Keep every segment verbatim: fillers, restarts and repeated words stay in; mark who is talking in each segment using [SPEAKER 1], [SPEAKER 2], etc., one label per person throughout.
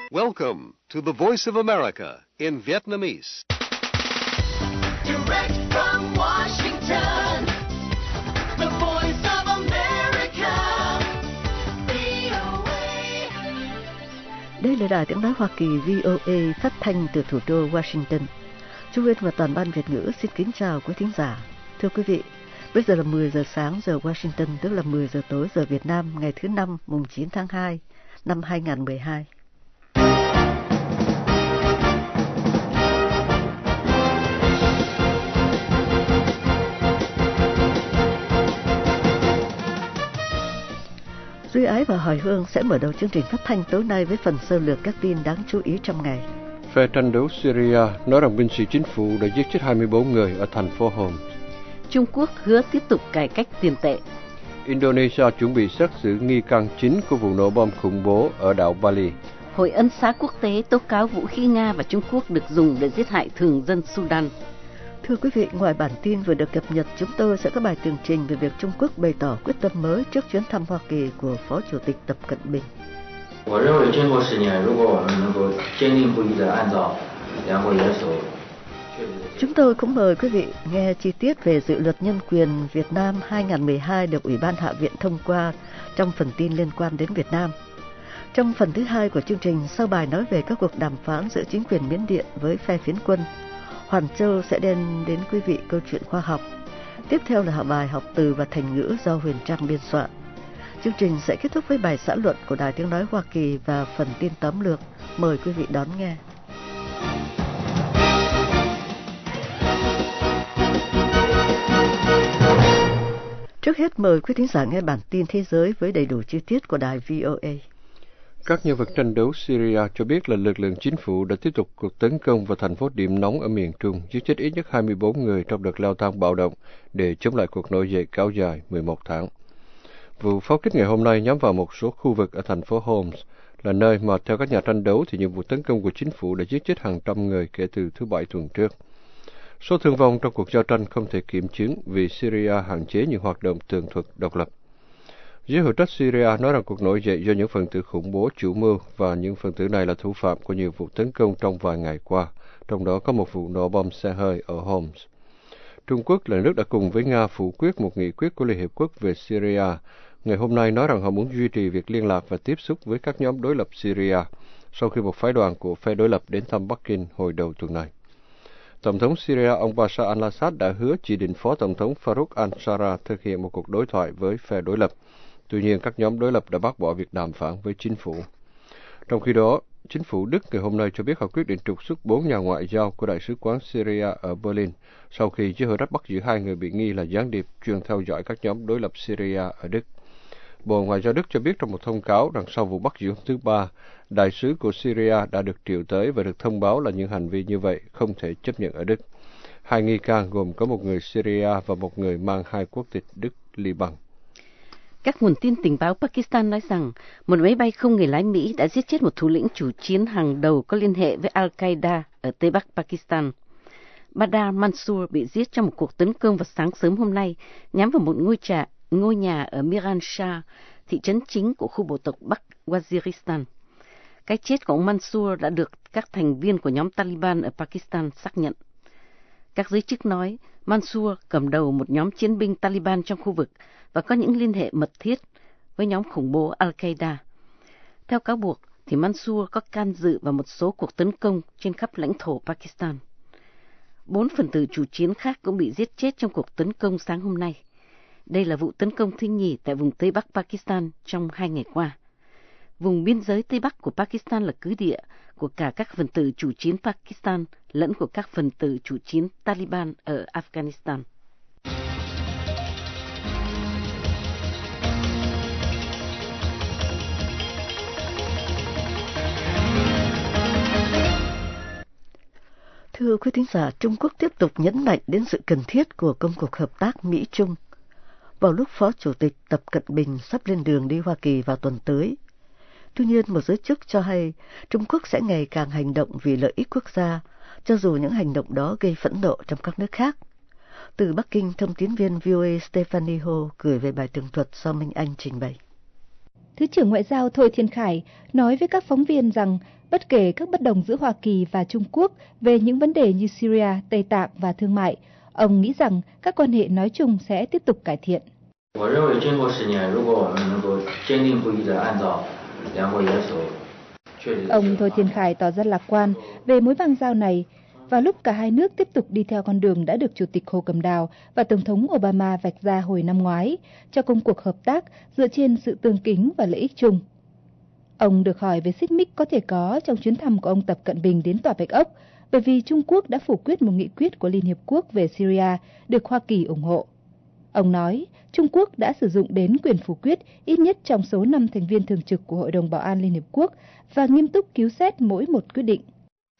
[SPEAKER 1] Welcome to the Voice of America in Vietnamese.
[SPEAKER 2] Direct from Washington, the Voice of America, vê o a.
[SPEAKER 3] Đây là đài tiếng nói Hoa Kỳ vê o a phát thanh từ thủ đô Washington. Chú Huyên và toàn ban Việt ngữ xin kính chào quý thính giả. Thưa quý vị, bây giờ là mười giờ sáng giờ Washington, tức là mười giờ tối giờ Việt Nam, ngày thứ năm, mùng chín tháng hai, năm hai nghìn không trăm mười hai. Duy Ái và Hoài Hương sẽ mở đầu chương trình phát thanh tối nay với phần sơ lược các tin đáng chú ý trong ngày.
[SPEAKER 4] Phe tranh đấu Syria nói rằng binh sĩ chính phủ đã giết chết hai mươi bốn người ở thành phố Homs.
[SPEAKER 5] Trung Quốc hứa tiếp tục cải cách tiền tệ.
[SPEAKER 4] Indonesia chuẩn bị xét xử nghi can chính của vụ nổ bom khủng bố ở đảo Bali.
[SPEAKER 5] Hội Ân xá quốc tế tố cáo vũ khí Nga và Trung Quốc được dùng để giết hại thường dân Sudan.
[SPEAKER 3] Thưa quý vị, ngoài bản tin vừa được cập nhật, chúng tôi sẽ có bài tường trình về việc Trung Quốc bày tỏ quyết tâm mới trước chuyến thăm Hoa Kỳ của Phó Chủ tịch Tập Cận Bình. Chúng tôi cũng mời quý vị nghe chi tiết về dự luật nhân quyền Việt Nam hai nghìn không trăm mười hai được Ủy ban Hạ viện thông qua trong phần tin liên quan đến Việt Nam. Trong phần thứ hai của chương trình, sau bài nói về các cuộc đàm phán giữa chính quyền Miến Điện với phe phiến quân, Hoàn Châu sẽ đem đến quý vị câu chuyện khoa học. Tiếp theo là bài học từ và thành ngữ do Huyền Trang biên soạn. Chương trình sẽ kết thúc với bài xã luận của Đài Tiếng Nói Hoa Kỳ và phần tin tóm lược. Mời quý vị đón nghe. Trước hết mời quý thính giả nghe bản tin thế giới với đầy đủ chi tiết của đài vê o a.
[SPEAKER 4] Các nhân vật tranh đấu Syria cho biết là lực lượng chính phủ đã tiếp tục cuộc tấn công vào thành phố điểm nóng ở miền Trung, giết chết ít nhất hai mươi bốn người trong đợt leo thang bạo động để chống lại cuộc nổi dậy kéo dài mười một tháng. Vụ pháo kích ngày hôm nay nhắm vào một số khu vực ở thành phố Homs, là nơi mà theo các nhà tranh đấu thì những vụ tấn công của chính phủ đã giết chết hàng trăm người kể từ thứ Bảy tuần trước. Số thương vong trong cuộc giao tranh không thể kiểm chứng vì Syria hạn chế những hoạt động tường thuật độc lập. Giới hữu trách Syria nói rằng cuộc nổi dậy do những phần tử khủng bố chủ mưu và những phần tử này là thủ phạm của nhiều vụ tấn công trong vài ngày qua, trong đó có một vụ nổ bom xe hơi ở Homs. Trung Quốc là nước đã cùng với Nga phủ quyết một nghị quyết của Liên Hiệp Quốc về Syria, ngày hôm nay nói rằng họ muốn duy trì việc liên lạc và tiếp xúc với các nhóm đối lập Syria, sau khi một phái đoàn của phe đối lập đến thăm Bắc Kinh hồi đầu tuần này. Tổng thống Syria ông Bashar al-Assad đã hứa chỉ định Phó Tổng thống Farouk al-Shara thực hiện một cuộc đối thoại với phe đối lập. Tuy nhiên, các nhóm đối lập đã bác bỏ việc đàm phán với chính phủ. Trong khi đó, chính phủ Đức ngày hôm nay cho biết họ quyết định trục xuất bốn nhà ngoại giao của Đại sứ quán Syria ở Berlin sau khi giới hữu trách bắt giữ hai người bị nghi là gián điệp chuyên theo dõi các nhóm đối lập Syria ở Đức. Bộ Ngoại giao Đức cho biết trong một thông cáo rằng sau vụ bắt giữ hôm thứ Ba, đại sứ của Syria đã được triệu tới và được thông báo là những hành vi như vậy không thể chấp nhận ở Đức. Hai nghi can gồm có một người Syria và một người mang hai quốc tịch Đức-Liban.
[SPEAKER 5] Các nguồn tin tình báo Pakistan nói rằng một máy bay không người lái Mỹ đã giết chết một thủ lĩnh chủ chiến hàng đầu có liên hệ với Al-Qaeda ở Tây Bắc Pakistan. Badr Mansour bị giết trong một cuộc tấn công vào sáng sớm hôm nay nhắm vào một ngôi, trà, ngôi nhà ở Miran Shah, thị trấn chính của khu bộ tộc Bắc Waziristan. Cái chết của ông Mansour đã được các thành viên của nhóm Taliban ở Pakistan xác nhận. Các giới chức nói Mansour cầm đầu một nhóm chiến binh Taliban trong khu vực và có những liên hệ mật thiết với nhóm khủng bố Al-Qaeda. Theo cáo buộc, thì Mansour có can dự vào một số cuộc tấn công trên khắp lãnh thổ Pakistan. Bốn phần tử chủ chiến khác cũng bị giết chết trong cuộc tấn công sáng hôm nay. Đây là vụ tấn công thứ nhì tại vùng Tây Bắc Pakistan trong hai ngày qua. Vùng biên giới Tây Bắc của Pakistan là cứ địa của cả các phần tử chủ chiến Pakistan lẫn của các phần tử chủ chiến Taliban ở Afghanistan.
[SPEAKER 3] Thưa quý thính giả, Trung Quốc tiếp tục nhấn mạnh đến sự cần thiết của công cuộc hợp tác Mỹ-Trung. Vào lúc Phó Chủ tịch Tập Cận Bình sắp lên đường đi Hoa Kỳ vào tuần tới. Tuy nhiên, một giới chức cho hay Trung Quốc sẽ ngày càng hành động vì lợi ích quốc gia, cho dù những hành động đó gây phẫn nộ trong các nước khác. Từ Bắc Kinh, thông tín viên vê o a Stephanie Ho gửi về bài tường thuật do Minh Anh trình bày.
[SPEAKER 6] Thứ trưởng Ngoại giao Thôi Thiên Khải nói với các phóng viên rằng bất kể các bất đồng giữa Hoa Kỳ và Trung Quốc về những vấn đề như Syria, Tây Tạng và thương mại, ông nghĩ rằng các quan hệ nói chung sẽ tiếp tục cải thiện. Ông Thôi Thiên Khải tỏ ra lạc quan về mối bang giao này vào lúc cả hai nước tiếp tục đi theo con đường đã được Chủ tịch Hồ Cẩm Đào và Tổng thống Obama vạch ra hồi năm ngoái cho công cuộc hợp tác dựa trên sự tương kính và lợi ích chung. Ông được hỏi về xích mích có thể có trong chuyến thăm của ông Tập Cận Bình đến Tòa Bạch Ốc, bởi vì Trung Quốc đã phủ quyết một nghị quyết của Liên Hiệp Quốc về Syria được Hoa Kỳ ủng hộ. Ông nói Trung Quốc đã sử dụng đến quyền phủ quyết ít nhất trong số năm thành viên thường trực của Hội đồng Bảo an Liên Hiệp Quốc và nghiêm túc cứu xét mỗi một quyết định.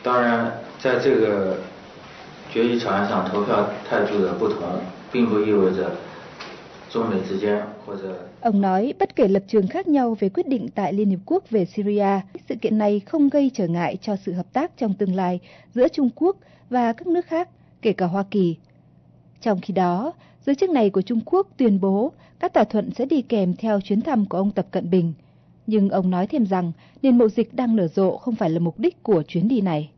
[SPEAKER 6] Ông nói bất kể lập trường khác nhau về quyết định tại Liên Hiệp Quốc về Syria, sự kiện này không gây trở ngại cho sự hợp tác trong tương lai giữa Trung Quốc và các nước khác, kể cả Hoa Kỳ. Trong khi đó, giới chức này của Trung Quốc tuyên bố các thỏa thuận sẽ đi kèm theo chuyến thăm của ông Tập Cận Bình. Nhưng ông nói thêm rằng nền mậu dịch đang nở rộ không phải là mục đích của chuyến đi này.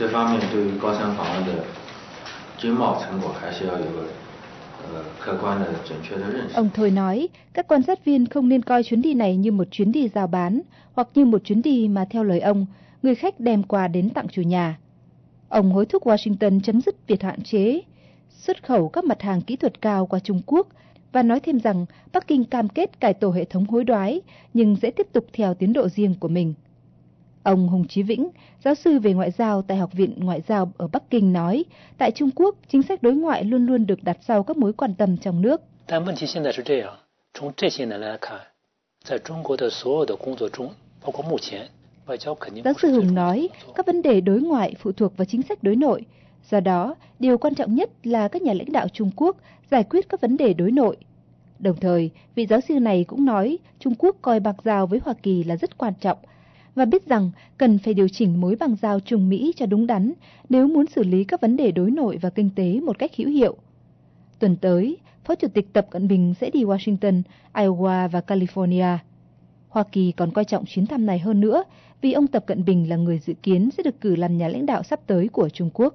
[SPEAKER 6] Ông Thôi nói các quan sát viên không nên coi chuyến đi này như một chuyến đi rao bán hoặc như một chuyến đi mà theo lời ông, người khách đem quà đến tặng chủ nhà. Ông hối thúc Washington chấm dứt việc hạn chế xuất khẩu các mặt hàng kỹ thuật cao qua Trung Quốc và nói thêm rằng Bắc Kinh cam kết cải tổ hệ thống hối đoái nhưng sẽ tiếp tục theo tiến độ riêng của mình. Ông Hùng Chí Vĩnh, giáo sư về ngoại giao tại Học viện Ngoại giao ở Bắc Kinh nói, tại Trung Quốc, chính sách đối ngoại luôn luôn được đặt sau các mối quan tâm trong nước. Giáo sư Hùng nói, các vấn đề đối ngoại phụ thuộc vào chính sách đối nội. Do đó, điều quan trọng nhất là các nhà lãnh đạo Trung Quốc giải quyết các vấn đề đối nội. Đồng thời, vị giáo sư này cũng nói Trung Quốc coi bang giao với Hoa Kỳ là rất quan trọng và biết rằng cần phải điều chỉnh mối bang giao Trung Mỹ cho đúng đắn nếu muốn xử lý các vấn đề đối nội và kinh tế một cách hữu hiệu. Tuần tới, Phó Chủ tịch Tập Cận Bình sẽ đi Washington, Iowa và California. Hoa Kỳ còn coi trọng chuyến thăm này hơn nữa vì ông Tập Cận Bình là người dự kiến sẽ được cử làm nhà lãnh đạo sắp tới của Trung Quốc.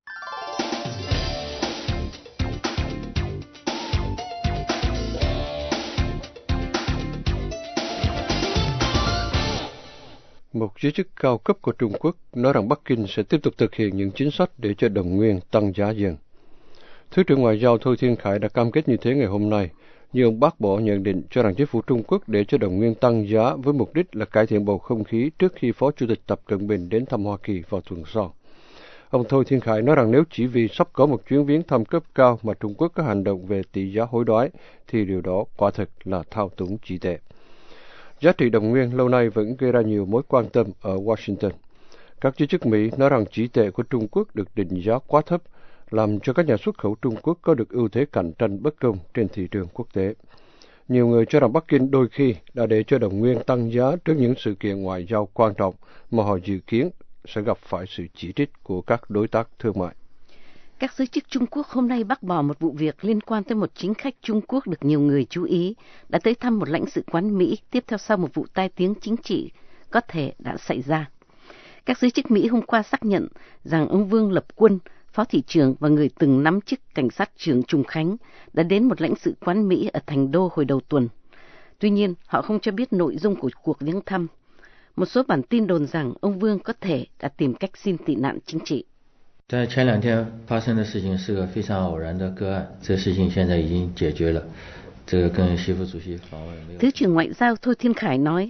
[SPEAKER 4] Một giới chức cao cấp của Trung Quốc nói rằng Bắc Kinh sẽ tiếp tục thực hiện những chính sách để cho đồng nguyên tăng giá dần. Thứ trưởng Ngoại giao Thôi Thiên Khải đã cam kết như thế ngày hôm nay, nhưng ông bác bỏ nhận định cho rằng chính phủ Trung Quốc để cho đồng nguyên tăng giá với mục đích là cải thiện bầu không khí trước khi Phó Chủ tịch Tập Cận Bình đến thăm Hoa Kỳ vào tuần sau. Ông Thôi Thiên Khải nói rằng nếu chỉ vì sắp có một chuyến viếng thăm cấp cao mà Trung Quốc có hành động về tỷ giá hối đoái, thì điều đó quả thực là thao túng chỉ tệ. Giá trị đồng nguyên lâu nay vẫn gây ra nhiều mối quan tâm ở Washington. Các giới chức Mỹ nói rằng chỉ tệ của Trung Quốc được định giá quá thấp, làm cho các nhà xuất khẩu Trung Quốc có được ưu thế cạnh tranh bất công trên thị trường quốc tế. Nhiều người cho rằng Bắc Kinh đôi khi đã để cho đồng nguyên tăng giá trước những sự kiện ngoại giao quan trọng mà họ dự kiến sẽ gặp phải sự chỉ trích của các đối tác thương mại.
[SPEAKER 5] Các giới chức Trung Quốc hôm nay bác bỏ một vụ việc liên quan tới một chính khách Trung Quốc được nhiều người chú ý đã tới thăm một lãnh sự quán Mỹ tiếp theo sau một vụ tai tiếng chính trị có thể đã xảy ra. Các giới chức Mỹ hôm qua xác nhận rằng ông Vương Lập Quân, phó thị trưởng và người từng nắm chức cảnh sát trưởng Trùng Khánh, đã đến một lãnh sự quán Mỹ ở Thành Đô hồi đầu tuần. Tuy nhiên, họ không cho biết nội dung của cuộc viếng thăm. Một số bản tin đồn rằng ông Vương có thể đã tìm cách xin tị nạn chính trị.
[SPEAKER 7] 在前两天发生的事情是个非常偶然的个案，这个事情现在已经解决了。这个跟习副主席访问没有。
[SPEAKER 5] Thứ trưởng Ngoại giao Thôi Thiên Khải nói,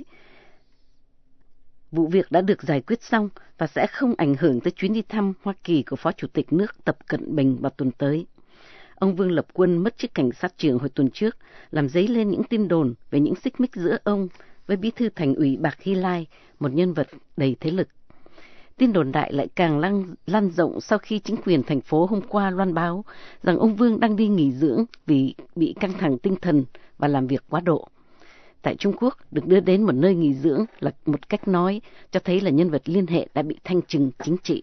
[SPEAKER 5] vụ việc đã được giải quyết xong và sẽ không ảnh hưởng tới chuyến đi thăm Hoa Kỳ của Phó Chủ tịch nước Tập Cận Bình vào tuần tới. Ông Vương Lập Quân mất chức cảnh sát trưởng hồi tuần trước, làm dấy lên những tin đồn về những xích mích giữa ông với bí thư thành ủy Bạc Hy Lai, một nhân vật đầy thế lực. Tin đồn đại lại càng lan, lan rộng sau khi chính quyền thành phố hôm qua loan báo rằng ông Vương đang đi nghỉ dưỡng vì bị căng thẳng tinh thần và làm việc quá độ. Tại Trung Quốc, được đưa đến một nơi nghỉ dưỡng là một cách nói cho thấy là nhân vật liên hệ đã bị thanh trừng chính trị.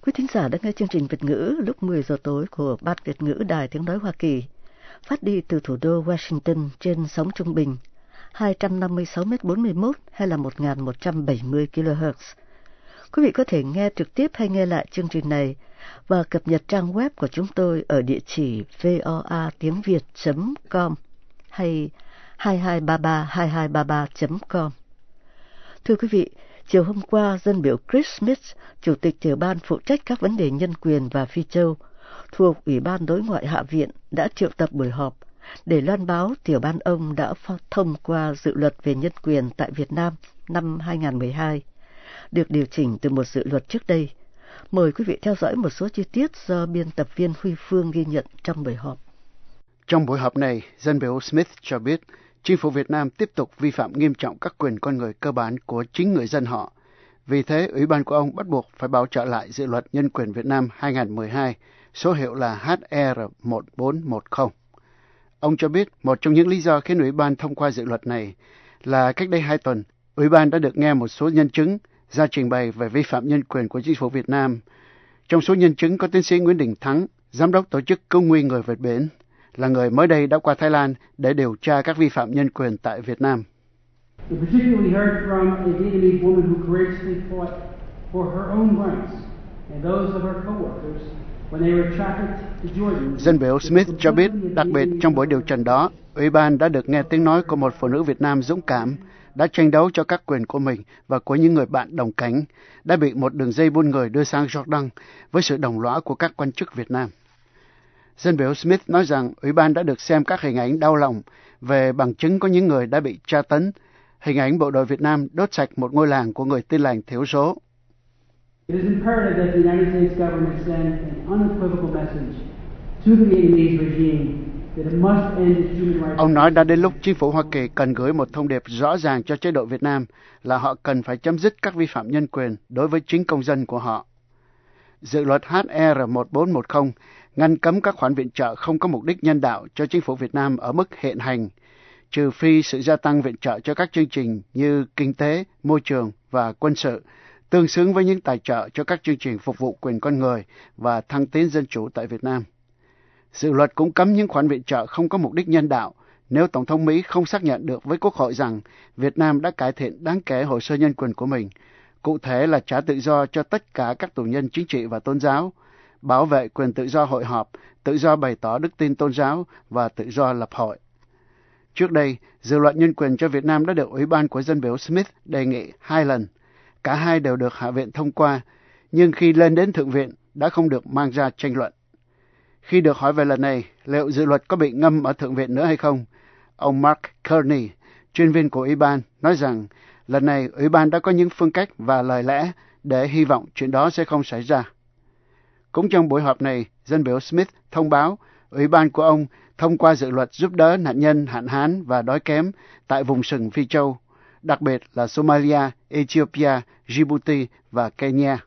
[SPEAKER 3] Quý thính giả đã nghe chương trình Việt ngữ lúc mười giờ tối của Ban Việt ngữ Đài Tiếng nói Hoa Kỳ, phát đi từ thủ đô Washington trên sóng trung bình hai trăm năm mươi sáu mét bốn mươi mốt hay là một nghìn một trăm bảy mươi ki lô héc. Quý vị có thể nghe trực tiếp hay nghe lại chương trình này và cập nhật trang web của chúng tôi ở địa chỉ voa tiếng việt chấm com hay hai hai ba ba hai hai ba ba chấm com. Thưa quý vị, chiều hôm qua, dân biểu Chris Smith, Chủ tịch tiểu ban phụ trách các vấn đề nhân quyền và Phi Châu, thuộc Ủy ban Đối ngoại Hạ viện đã triệu tập buổi họp để loan báo tiểu ban ông đã thông qua dự luật về nhân quyền tại Việt Nam năm hai nghìn không trăm mười hai, được điều chỉnh từ một dự luật trước đây. Mời quý vị theo dõi một số chi tiết do biên tập viên Huy Phương ghi nhận trong buổi họp.
[SPEAKER 8] Trong buổi họp này, dân biểu Smith cho biết chính phủ Việt Nam tiếp tục vi phạm nghiêm trọng các quyền con người cơ bản của chính người dân họ. Vì thế, Ủy ban của ông bắt buộc phải bảo trợ lại dự luật nhân quyền Việt Nam hai nghìn không trăm mười hai, số hiệu là H R một bốn một không. Ông cho biết một trong những lý do khiến Ủy ban thông qua dự luật này là cách đây hai tuần, Ủy ban đã được nghe một số nhân chứng ra trình bày về vi phạm nhân quyền của chính phủ Việt Nam. Trong số nhân chứng có tiến sĩ Nguyễn Đình Thắng, giám đốc tổ chức Cứu nguy người vượt biển, là người mới đây đã qua Thái Lan để điều tra các vi phạm nhân quyền tại Việt Nam. Dân biểu Smith cho biết, đặc biệt trong buổi điều trần đó, Ủy ban đã được nghe tiếng nói của một phụ nữ Việt Nam dũng cảm, đã tranh đấu cho các quyền của mình và của những người bạn đồng cánh, đã bị một đường dây buôn người đưa sang Jordan với sự đồng lõa của các quan chức Việt Nam. Dân biểu Smith nói rằng Ủy ban đã được xem các hình ảnh đau lòng về bằng chứng có những người đã bị tra tấn, hình ảnh bộ đội Việt Nam đốt sạch một ngôi làng của người Tin lành thiểu số.
[SPEAKER 9] It is imperative that the United States government send an unequivocal message to the Vietnamese regime that it must end its human rights.
[SPEAKER 8] Ông nói đã đến lúc chính phủ Hoa Kỳ cần gửi một thông điệp rõ ràng cho chế độ Việt Nam là họ cần phải chấm dứt các vi phạm nhân quyền đối với chính công dân của họ. Dự luật H R một bốn một không ngăn cấm các khoản viện trợ không có mục đích nhân đạo cho chính phủ Việt Nam ở mức hiện hành, trừ phi sự gia tăng viện trợ cho các chương trình như kinh tế, môi trường và quân sự, tương xứng với những tài trợ cho các chương trình phục vụ quyền con người và thăng tiến dân chủ tại Việt Nam. Dự luật cũng cấm những khoản viện trợ không có mục đích nhân đạo nếu Tổng thống Mỹ không xác nhận được với Quốc hội rằng Việt Nam đã cải thiện đáng kể hồ sơ nhân quyền của mình, cụ thể là trả tự do cho tất cả các tù nhân chính trị và tôn giáo, bảo vệ quyền tự do hội họp, tự do bày tỏ đức tin tôn giáo và tự do lập hội. Trước đây, dự luật nhân quyền cho Việt Nam đã được Ủy ban của dân biểu Smith đề nghị hai lần. Cả hai đều được Hạ viện thông qua, nhưng khi lên đến Thượng viện đã không được mang ra tranh luận. Khi được hỏi về lần này, liệu dự luật có bị ngâm ở Thượng viện nữa hay không, ông Mark Kearney, chuyên viên của Ủy ban, nói rằng lần này Ủy ban đã có những phương cách và lời lẽ để hy vọng chuyện đó sẽ không xảy ra. Cũng trong buổi họp này, dân biểu Smith thông báo Ủy ban của ông thông qua dự luật giúp đỡ nạn nhân hạn hán và đói kém tại vùng sừng Phi Châu, đặc biệt là Somalia, Ethiopia, Djibouti và Kenya.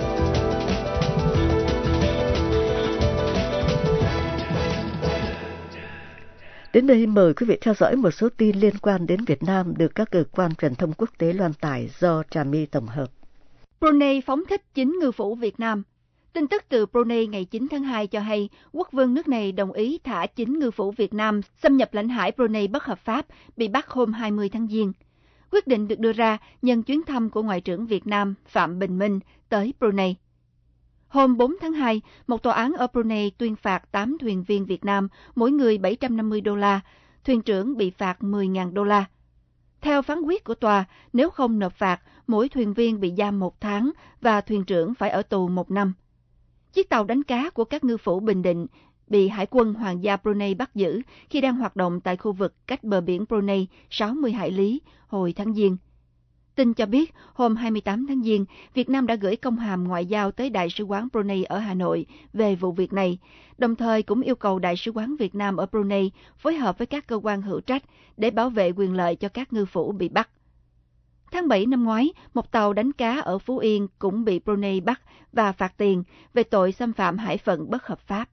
[SPEAKER 3] Đến đây mời quý vị theo dõi một số tin liên quan đến Việt Nam được các cơ quan truyền thông quốc tế loan tải do Trà My tổng hợp.
[SPEAKER 6] Brunei phóng thích chín ngư phủ Việt Nam. Tin tức từ Brunei ngày chín tháng hai cho hay quốc vương nước này đồng ý thả chín ngư phủ Việt Nam xâm nhập lãnh hải Brunei bất hợp pháp bị bắt hôm hai mươi tháng Giêng. Quyết định được đưa ra nhân chuyến thăm của Ngoại trưởng Việt Nam Phạm Bình Minh tới Brunei. Hôm bốn tháng hai, một tòa án ở Brunei tuyên phạt tám thuyền viên Việt Nam mỗi người bảy trăm năm mươi đô la, thuyền trưởng bị phạt mười nghìn đô la. Theo phán quyết của tòa, nếu không nộp phạt, mỗi thuyền viên bị giam một tháng và thuyền trưởng phải ở tù một năm. Chiếc tàu đánh cá của các ngư phủ Bình Định bị Hải quân Hoàng gia Brunei bắt giữ khi đang hoạt động tại khu vực cách bờ biển Brunei sáu mươi hải lý hồi tháng Giêng. Tin cho biết, hôm hai mươi tám tháng Giêng, Việt Nam đã gửi công hàm ngoại giao tới Đại sứ quán Brunei ở Hà Nội về vụ việc này, đồng thời cũng yêu cầu Đại sứ quán Việt Nam ở Brunei phối hợp với các cơ quan hữu trách để bảo vệ quyền lợi cho các ngư phủ bị bắt. Tháng bảy năm ngoái, một tàu đánh cá ở Phú Yên cũng bị Brunei bắt và phạt tiền về tội xâm phạm hải phận bất hợp pháp.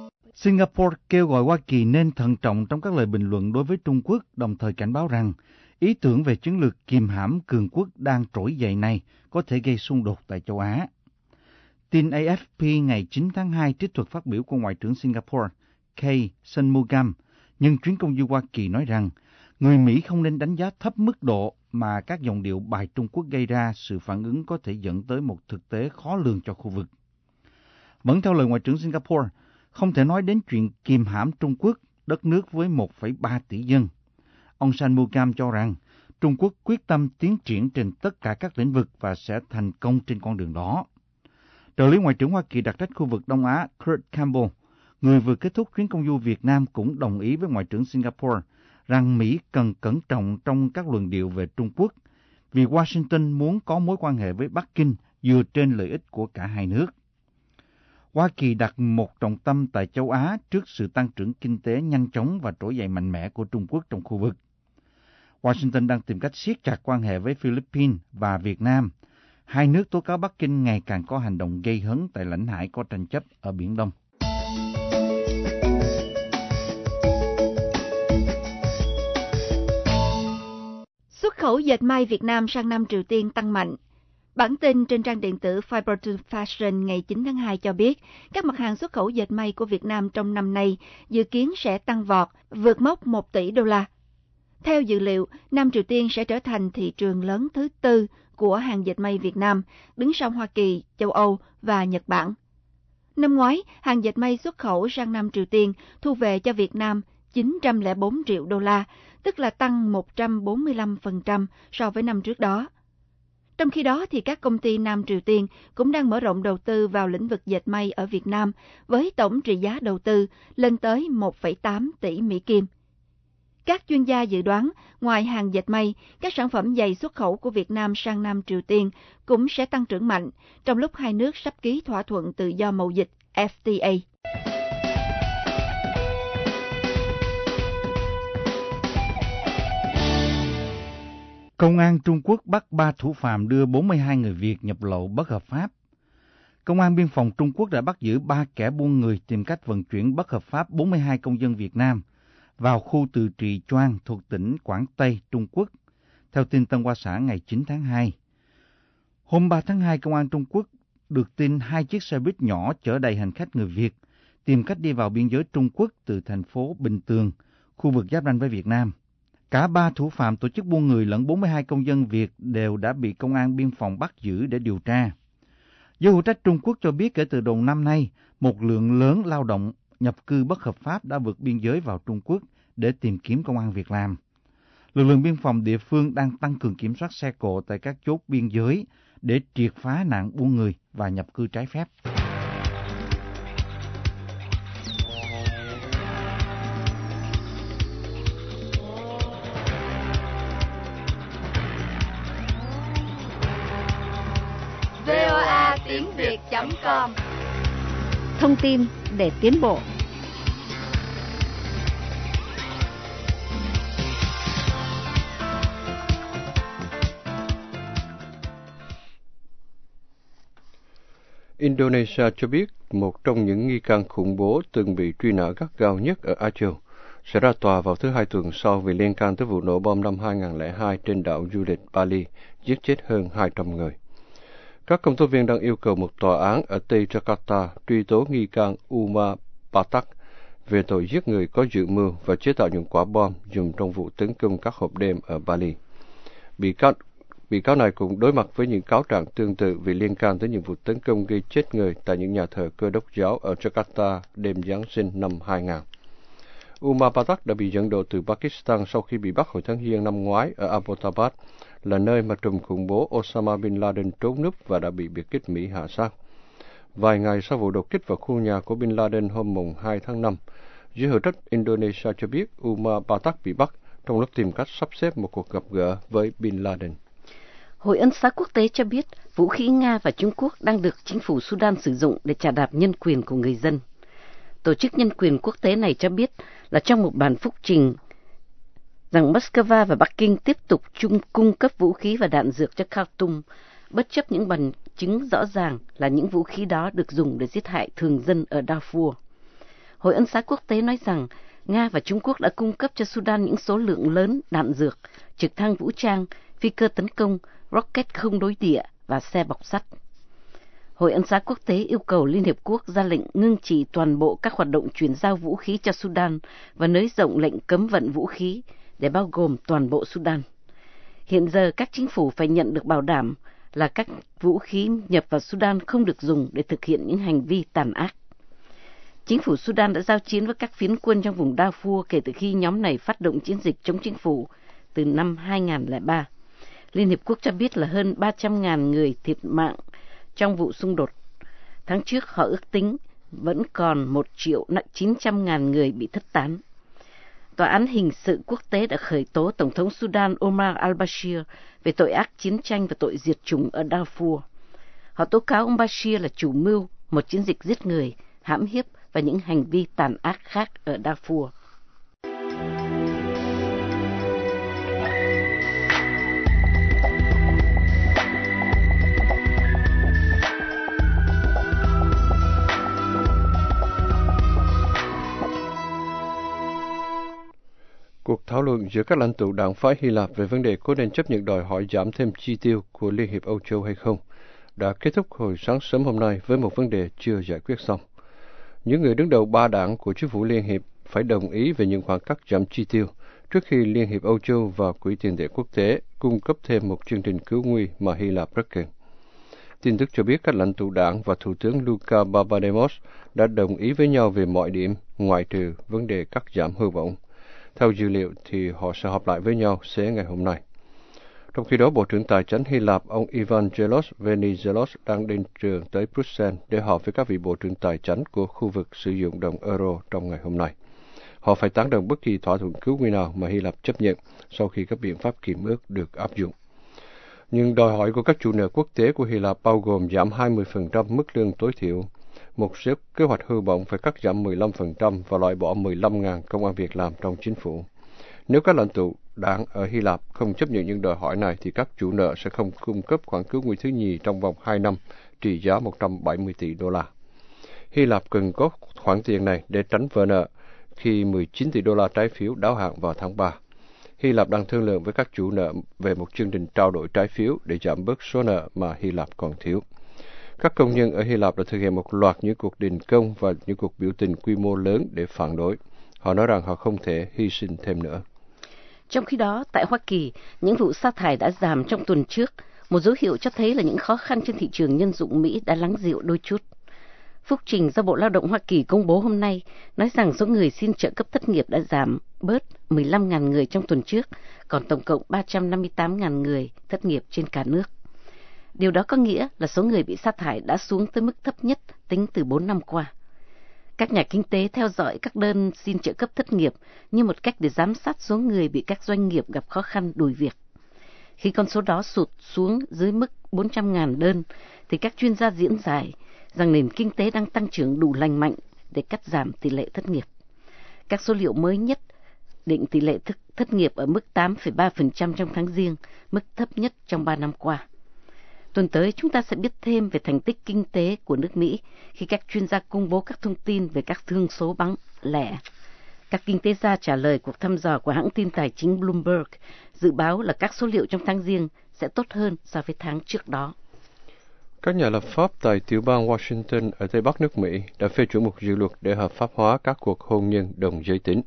[SPEAKER 10] Singapore kêu gọi Hoa Kỳ nên thận trọng trong các lời bình luận đối với Trung Quốc, đồng thời cảnh báo rằng Ý tưởng về chiến lược kìm hãm cường quốc đang trỗi dậy này có thể gây xung đột tại châu Á. Tin A F P ngày chín tháng hai trích thuật phát biểu của Ngoại trưởng Singapore Kay Shanmugam nhân chuyến công du Hoa Kỳ nói rằng người Mỹ không nên đánh giá thấp mức độ mà các dòng điệu bài Trung Quốc gây ra sự phản ứng có thể dẫn tới một thực tế khó lường cho khu vực. Vẫn theo lời Ngoại trưởng Singapore, không thể nói đến chuyện kìm hãm Trung Quốc, đất nước với một phẩy ba tỷ dân. Ông Shanmugam cho rằng Trung Quốc quyết tâm tiến triển trên tất cả các lĩnh vực và sẽ thành công trên con đường đó. Trợ lý Ngoại trưởng Hoa Kỳ đặc trách khu vực Đông Á Kurt Campbell, người vừa kết thúc chuyến công du Việt Nam, cũng đồng ý với Ngoại trưởng Singapore rằng Mỹ cần cẩn trọng trong các luận điệu về Trung Quốc, vì Washington muốn có mối quan hệ với Bắc Kinh dựa trên lợi ích của cả hai nước. Hoa Kỳ đặt một trọng tâm tại châu Á trước sự tăng trưởng kinh tế nhanh chóng và trỗi dậy mạnh mẽ của Trung Quốc trong khu vực. Washington đang tìm cách siết chặt quan hệ với Philippines và Việt Nam. Hai nước tố cáo Bắc Kinh ngày càng có hành động gây hấn tại lãnh hải có tranh chấp ở Biển Đông.
[SPEAKER 6] Xuất khẩu dệt may Việt Nam sang Nam Triều Tiên tăng mạnh. Bản tin trên trang điện tử Fiber to Fashion ngày chín tháng hai cho biết, các mặt hàng xuất khẩu dệt may của Việt Nam trong năm nay dự kiến sẽ tăng vọt, vượt mốc một tỷ đô la. Theo dự liệu, Nam Triều Tiên sẽ trở thành thị trường lớn thứ tư của hàng dệt may Việt Nam, đứng sau Hoa Kỳ, châu Âu và Nhật Bản. Năm ngoái, hàng dệt may xuất khẩu sang Nam Triều Tiên thu về cho Việt Nam chín trăm lẻ bốn triệu đô la, tức là tăng một trăm bốn mươi lăm phần trăm so với năm trước đó. Trong khi đó, thì các công ty Nam Triều Tiên cũng đang mở rộng đầu tư vào lĩnh vực dệt may ở Việt Nam với tổng trị giá đầu tư lên tới một phẩy tám tỷ Mỹ Kim. Các chuyên gia dự đoán, ngoài hàng dệt may, các sản phẩm giày xuất khẩu của Việt Nam sang Nam Triều Tiên cũng sẽ tăng trưởng mạnh trong lúc hai nước sắp ký thỏa thuận tự do mậu dịch F T A.
[SPEAKER 10] Công an Trung Quốc bắt ba thủ phạm đưa bốn mươi hai người Việt nhập lậu bất hợp pháp. Công an biên phòng Trung Quốc đã bắt giữ ba kẻ buôn người tìm cách vận chuyển bất hợp pháp bốn mươi hai công dân Việt Nam vào khu tự trị Choang thuộc tỉnh Quảng Tây, Trung Quốc, theo tin Tân Hoa Xã ngày chín tháng hai. Hôm ba tháng hai, Công an Trung Quốc được tin hai chiếc xe buýt nhỏ chở đầy hành khách người Việt tìm cách đi vào biên giới Trung Quốc từ thành phố Bình Tường, khu vực giáp ranh với Việt Nam. Cả ba thủ phạm tổ chức buôn người lẫn bốn mươi hai công dân Việt đều đã bị công an biên phòng bắt giữ để điều tra. Giới hữu trách Trung Quốc cho biết kể từ đầu năm nay, một lượng lớn lao động nhập cư bất hợp pháp đã vượt biên giới vào Trung Quốc để tìm kiếm công ăn việc làm. Lực lượng biên phòng địa phương đang tăng cường kiểm soát xe cộ tại các chốt biên giới để triệt phá nạn buôn người và nhập cư trái phép.
[SPEAKER 2] voa tiếng việt chấm com.
[SPEAKER 3] Thông tin để tiến bộ.
[SPEAKER 4] Indonesia cho biết một trong những nghi can khủng bố từng bị truy nã gắt gao nhất ở Á Châu sẽ ra tòa vào thứ Hai tuần sau vì liên can tới vụ nổ bom năm hai không không hai trên đảo du lịch Bali, giết chết hơn hai trăm người. Các công tố viên đang yêu cầu một tòa án ở Tây Jakarta truy tố nghi can Umar Patak về tội giết người có dự mưu và chế tạo những quả bom dùng trong vụ tấn công các hộp đêm ở Bali. Bị cáo, bị cáo này cũng đối mặt với những cáo trạng tương tự vì liên can tới những vụ tấn công gây chết người tại những nhà thờ Cơ đốc giáo ở Jakarta đêm Giáng sinh năm hai nghìn. Umar Patak đã bị dẫn độ từ Pakistan sau khi bị bắt hồi tháng Giêng năm ngoái ở Abbottabad, là nơi mà trùm khủng bố Osama Bin Laden trốn núp và đã bị biệt kích Mỹ hạ sát. Vài ngày sau vụ đột kích vào khu nhà của Bin Laden hôm mùng hai tháng năm, giới hữu trách Indonesia cho biết Umar Patak bị bắt trong lúc tìm cách sắp xếp một cuộc gặp gỡ với Bin Laden.
[SPEAKER 5] Hội Ân xá Quốc tế cho biết vũ khí Nga và Trung Quốc đang được chính phủ Sudan sử dụng để chà đạp nhân quyền của người dân. Tổ chức nhân quyền quốc tế này cho biết là trong một bản phúc trình rằng Moscow và Bắc Kinh tiếp tục chung cung cấp vũ khí và đạn dược cho Khartoum, bất chấp những bằng chứng rõ ràng là những vũ khí đó được dùng để giết hại thường dân ở Darfur. Hội Ân xá Quốc tế nói rằng Nga và Trung Quốc đã cung cấp cho Sudan những số lượng lớn đạn dược, trực thăng vũ trang, phi cơ tấn công, rocket không đối địa và xe bọc sắt. Hội Ân xá Quốc tế yêu cầu Liên Hiệp Quốc ra lệnh ngưng trì toàn bộ các hoạt động chuyển giao vũ khí cho Sudan và nới rộng lệnh cấm vận vũ khí để bao gồm toàn bộ Sudan. Hiện giờ các chính phủ phải nhận được bảo đảm là các vũ khí nhập vào Sudan không được dùng để thực hiện những hành vi tàn ác. Chính phủ Sudan đã giao chiến với các phiến quân trong vùng Darfur kể từ khi nhóm này phát động chiến dịch chống chính phủ từ năm hai nghìn không trăm lẻ ba. Liên Hiệp Quốc cho biết là hơn ba trăm nghìn người thiệt mạng trong vụ xung đột. Tháng trước họ ước tính vẫn còn một triệu chín trăm nghìn người bị thất tán. Tòa án hình sự quốc tế đã khởi tố Tổng thống Sudan Omar al-Bashir về tội ác chiến tranh và tội diệt chủng ở Darfur. Họ tố cáo ông Bashir là chủ mưu một chiến dịch giết người, hãm hiếp và những hành vi tàn ác khác ở Darfur.
[SPEAKER 4] Cuộc thảo luận giữa các lãnh tụ đảng phái Hy Lạp về vấn đề có nên chấp nhận đòi hỏi giảm thêm chi tiêu của Liên hiệp Âu Châu hay không đã kết thúc hồi sáng sớm hôm nay với một vấn đề chưa giải quyết xong. Những người đứng đầu ba đảng của chính phủ Liên hiệp phải đồng ý về những khoản cắt giảm chi tiêu trước khi Liên hiệp Âu Châu và Quỹ tiền tệ quốc tế cung cấp thêm một chương trình cứu nguy mà Hy Lạp rất cần. Tin tức cho biết các lãnh tụ đảng và Thủ tướng Luka Papademos đã đồng ý với nhau về mọi điểm, ngoại trừ vấn đề cắt giảm hư bổng. Theo dữ liệu thì họ sẽ họp lại với nhau sẽ ngày hôm nay. Trong khi đó, Bộ trưởng Tài chính Hy Lạp ông Evangelos Venizelos đang đến trường tới Bruxelles để họp với các vị Bộ trưởng Tài chính của khu vực sử dụng đồng euro trong ngày hôm nay. Họ phải tán đồng bất kỳ thỏa thuận cứu nguy nào mà Hy Lạp chấp nhận sau khi các biện pháp kiểm ước được áp dụng. Nhưng đòi hỏi của các chủ nợ quốc tế của Hy Lạp bao gồm giảm hai mươi phần trăm mức lương tối thiểu, một số kế hoạch hư bổng phải cắt giảm mười lăm phần trăm và loại bỏ mười lăm nghìn công ăn việc làm trong chính phủ. Nếu các lãnh tụ đảng ở Hy Lạp không chấp nhận những đòi hỏi này thì các chủ nợ sẽ không cung cấp khoản cứu nguy thứ nhì trong vòng hai năm trị giá một trăm bảy mươi tỷ đô la. Hy Lạp cần có khoản tiền này để tránh vỡ nợ khi mười chín tỷ đô la trái phiếu đáo hạn vào tháng ba. Hy Lạp đang thương lượng với các chủ nợ về một chương trình trao đổi trái phiếu để giảm bớt số nợ mà Hy Lạp còn thiếu. Các công nhân ở Hy Lạp đã thực hiện một loạt những cuộc đình công và những cuộc biểu tình quy mô lớn để phản đối. Họ nói rằng họ không thể hy sinh thêm nữa.
[SPEAKER 5] Trong khi đó, tại Hoa Kỳ, những vụ sa thải đã giảm trong tuần trước, một dấu hiệu cho thấy là những khó khăn trên thị trường nhân dụng Mỹ đã lắng dịu đôi chút. Phúc trình do Bộ Lao động Hoa Kỳ công bố hôm nay nói rằng số người xin trợ cấp thất nghiệp đã giảm bớt mười lăm nghìn người trong tuần trước, còn tổng cộng ba trăm năm mươi tám nghìn người thất nghiệp trên cả nước. Điều đó có nghĩa là số người bị sa thải đã xuống tới mức thấp nhất tính từ bốn năm qua. Các nhà kinh tế theo dõi các đơn xin trợ cấp thất nghiệp như một cách để giám sát số người bị các doanh nghiệp gặp khó khăn đuổi việc. Khi con số đó sụt xuống dưới mức bốn trăm nghìn đơn, thì các chuyên gia diễn giải rằng nền kinh tế đang tăng trưởng đủ lành mạnh để cắt giảm tỷ lệ thất nghiệp. Các số liệu mới nhất định tỷ lệ thất, thất nghiệp ở mức tám phẩy ba phần trăm trong tháng Giêng, mức thấp nhất trong ba năm qua. Tuần tới chúng ta sẽ biết thêm về thành tích kinh tế của nước Mỹ khi các chuyên gia công bố các thông tin về các thương số bán lẻ. Các kinh tế gia trả lời cuộc thăm dò của hãng tin tài chính Bloomberg dự báo là các số liệu trong tháng Giêng sẽ tốt hơn so với tháng trước đó.
[SPEAKER 4] Các nhà lập pháp tại tiểu bang Washington ở Tây Bắc nước Mỹ đã phê chuẩn một dự luật để hợp pháp hóa các cuộc hôn nhân đồng giới tính.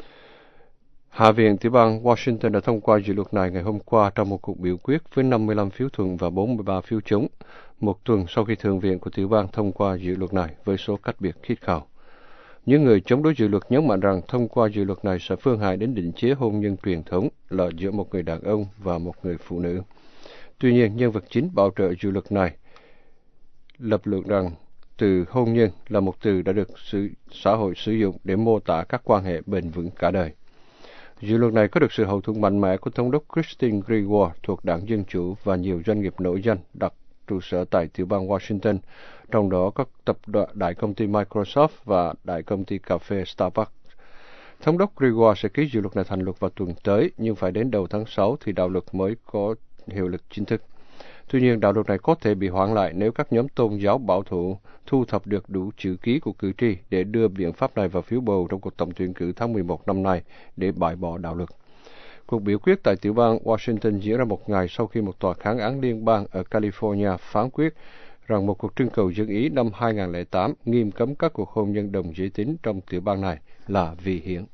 [SPEAKER 4] Hạ viện tiểu bang Washington đã thông qua dự luật này ngày hôm qua trong một cuộc biểu quyết với năm mươi lăm phiếu thuận và bốn mươi ba phiếu chống, một tuần sau khi Thượng viện của tiểu bang thông qua dự luật này với số cách biệt khít khao. Những người chống đối dự luật nhấn mạnh rằng thông qua dự luật này sẽ phương hại đến định chế hôn nhân truyền thống là giữa một người đàn ông và một người phụ nữ. Tuy nhiên, nhân vật chính bảo trợ dự luật này lập luận rằng từ hôn nhân là một từ đã được sự, xã hội sử dụng để mô tả các quan hệ bền vững cả đời. Dự luật này có được sự hậu thuẫn mạnh mẽ của Thống đốc Christine Gregoire thuộc Đảng Dân Chủ và nhiều doanh nghiệp nổi danh đặt trụ sở tại tiểu bang Washington, trong đó các tập đoàn đại công ty Microsoft và đại công ty cà phê Starbucks. Thống đốc Gregoire sẽ ký dự luật này thành luật vào tuần tới, nhưng phải đến đầu tháng sáu thì đạo luật mới có hiệu lực chính thức. Tuy nhiên, đạo luật này có thể bị hoãn lại nếu các nhóm tôn giáo bảo thủ thu thập được đủ chữ ký của cử tri để đưa biện pháp này vào phiếu bầu trong cuộc tổng tuyển cử tháng mười một năm nay để bãi bỏ đạo luật. Cuộc biểu quyết tại tiểu bang Washington diễn ra một ngày sau khi một tòa kháng án liên bang ở California phán quyết rằng một cuộc trưng cầu dân Ý năm hai nghìn không trăm lẻ tám nghiêm cấm các cuộc hôn nhân đồng giới tính trong tiểu bang này là vi hiến.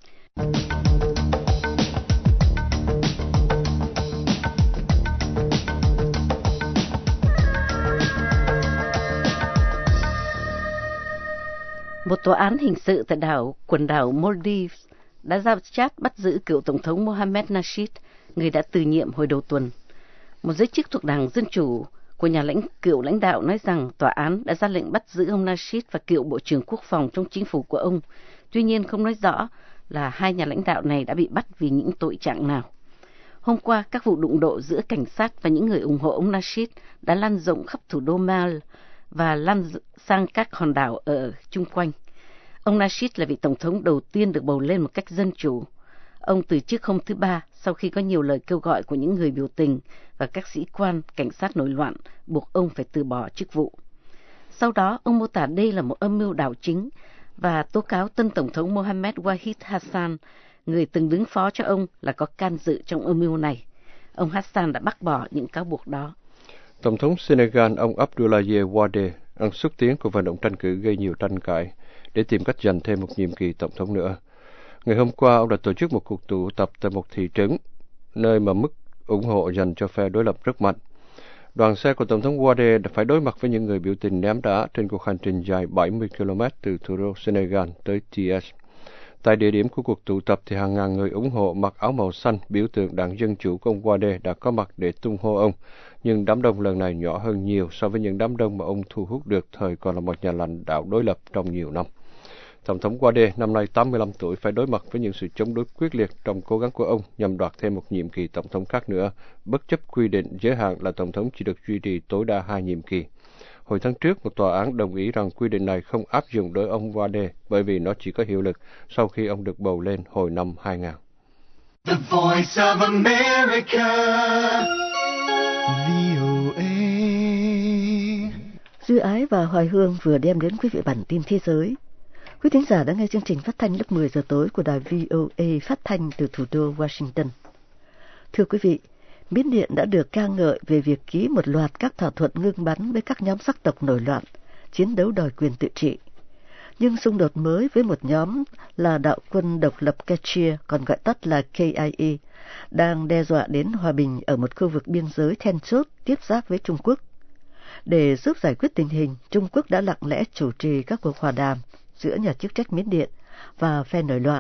[SPEAKER 5] Một tòa án hình sự tại đảo quần đảo Maldives đã ra chát bắt giữ cựu tổng thống Mohammed Nasheed, người đã từ nhiệm hồi đầu tuần. Một giới chức thuộc Đảng Dân Chủ của nhà lãnh cựu lãnh đạo nói rằng tòa án đã ra lệnh bắt giữ ông Nasheed và cựu bộ trưởng quốc phòng trong chính phủ của ông. Tuy nhiên không nói rõ là hai nhà lãnh đạo này đã bị bắt vì những tội trạng nào. Hôm qua, các vụ đụng độ giữa cảnh sát và những người ủng hộ ông Nasheed đã lan rộng khắp thủ đô Mal và lan sang các hòn đảo ở chung quanh. Ông Nasheed là vị tổng thống đầu tiên được bầu lên một cách dân chủ. Ông từ chức hôm thứ Ba sau khi có nhiều lời kêu gọi của những người biểu tình và các sĩ quan cảnh sát nổi loạn buộc ông phải từ bỏ chức vụ. Sau đó, ông mô tả đây là một âm mưu đảo chính và tố cáo tân tổng thống Mohammed Wahid Hassan, người từng đứng phó cho ông, là có can dự trong âm mưu này. Ông Hassan đã bác bỏ những cáo buộc đó.
[SPEAKER 4] Tổng thống Senegal ông Abdoulaye Wade ăn xúc tiến của vận động tranh cử gây nhiều tranh cãi để tìm cách giành thêm một nhiệm kỳ tổng thống nữa. Ngày hôm qua, ông đã tổ chức một cuộc tụ tập tại một thị trấn, nơi mà mức ủng hộ dành cho phe đối lập rất mạnh. Đoàn xe của Tổng thống Wade đã phải đối mặt với những người biểu tình ném đá trên cuộc hành trình dài bảy mươi ki lô mét từ thủ đô Senegal tới Thiès. Tại địa điểm của cuộc tụ tập thì hàng ngàn người ủng hộ mặc áo màu xanh biểu tượng Đảng Dân Chủ của ông Wade đã có mặt để tung hô ông, nhưng đám đông lần này nhỏ hơn nhiều so với những đám đông mà ông thu hút được thời còn là một nhà lãnh đạo đối lập trong nhiều năm. Tổng thống Wade, năm nay tám mươi lăm tuổi, phải đối mặt với những sự chống đối quyết liệt trong cố gắng của ông nhằm đoạt thêm một nhiệm kỳ tổng thống khác nữa, bất chấp quy định giới hạn là tổng thống chỉ được duy trì tối đa hai nhiệm kỳ. Hồi tháng trước, một tòa án đồng ý rằng quy định này không áp dụng đối ông Wade bởi vì nó chỉ có hiệu lực sau khi ông được bầu lên hồi năm hai nghìn.
[SPEAKER 11] The Voice of America, vê o a.
[SPEAKER 3] Dư Ái và Hoài Hương vừa đem đến quý vị bản tin thế giới. Quý thính giả đã nghe chương trình phát thanh lúc mười giờ tối của đài vê o a phát thanh từ thủ đô Washington. Thưa quý vị, Miến Điện đã được ca ngợi về việc ký một loạt các thỏa thuận ngưng bắn với các nhóm sắc tộc nổi loạn, chiến đấu đòi quyền tự trị. Nhưng xung đột mới với một nhóm là đạo quân độc lập Kashmir, còn gọi tắt là K I A, đang đe dọa đến hòa bình ở một khu vực biên giới then chốt tiếp giáp với Trung Quốc. Để giúp giải quyết tình hình, Trung Quốc đã lặng lẽ chủ trì các cuộc hòa đàm giữa nhà chức trách Miến Điện và phe nổi loạn.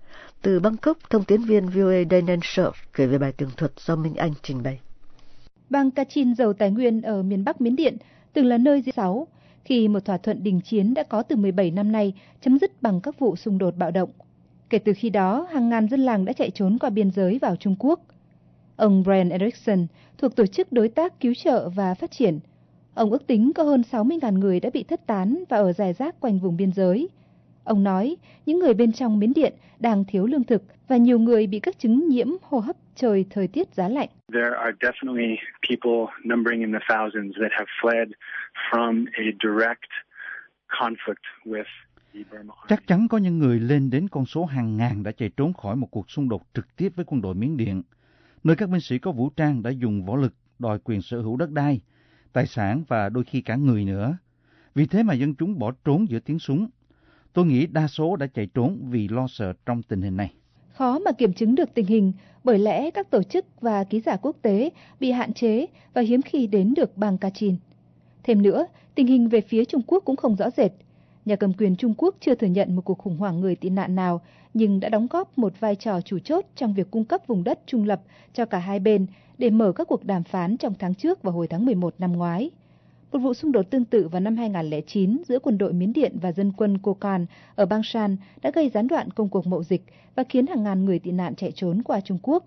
[SPEAKER 3] Từ Bangkok, thông tín viên vê o a Daniel Short gửi về bài tường thuật do Minh Anh trình bày.
[SPEAKER 6] Bang Kachin giàu tài nguyên ở miền Bắc Miến Điện từng là nơi diễn sáu khi một thỏa thuận đình chiến đã có từ mười bảy năm nay chấm dứt bằng các vụ xung đột bạo động. Kể từ khi đó, hàng ngàn dân làng đã chạy trốn qua biên giới vào Trung Quốc. Ông Brian Erickson thuộc Tổ chức Đối tác Cứu trợ và Phát triển. Ông ước tính có hơn sáu mươi nghìn người đã bị thất tán và ở rải rác quanh vùng biên giới. Ông nói những người bên trong Miến Điện đang thiếu lương thực và nhiều người bị các chứng nhiễm hô hấp trời thời tiết giá lạnh.
[SPEAKER 12] There are definitely people numbering in the thousands that have fled from a direct conflict with the Burma Army.
[SPEAKER 10] Chắc chắn có những người lên đến con số hàng ngàn đã chạy trốn khỏi một cuộc xung đột trực tiếp với quân đội Miến Điện, nơi các binh sĩ có vũ trang đã dùng võ lực đòi quyền sở hữu đất đai, tài sản và đôi khi cả người nữa. Vì thế mà dân chúng bỏ trốn giữa tiếng súng. Tôi nghĩ đa số đã chạy trốn vì lo sợ trong tình hình này.
[SPEAKER 6] Khó mà kiểm chứng được tình hình bởi lẽ các tổ chức và ký giả quốc tế bị hạn chế và hiếm khi đến được bang Kachin. Thêm nữa, tình hình về phía Trung Quốc cũng không rõ rệt. Nhà cầm quyền Trung Quốc chưa thừa nhận một cuộc khủng hoảng người tị nạn nào, nhưng đã đóng góp một vai trò chủ chốt trong việc cung cấp vùng đất trung lập cho cả hai bên để mở các cuộc đàm phán trong tháng trước và hồi tháng mười một năm ngoái. Một vụ xung đột tương tự vào năm hai nghìn không trăm lẻ chín giữa quân đội Miến Điện và dân quân Kokand ở bang Shan đã gây gián đoạn công cuộc mậu dịch và khiến hàng ngàn người tị nạn chạy trốn qua Trung Quốc.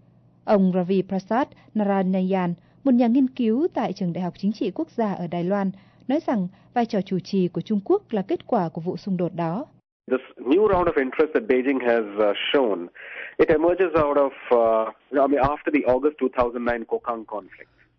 [SPEAKER 6] Ông Ravi Prasad Naranayan, một nhà nghiên cứu tại Trường Đại học Chính trị Quốc gia ở Đài Loan, nói rằng vai trò chủ trì của Trung Quốc là kết quả của vụ xung đột đó.
[SPEAKER 13] This new round of interest that Beijing has uh, shown, it emerges out of, uh, I mean, after the August two thousand nine Kokand conflict.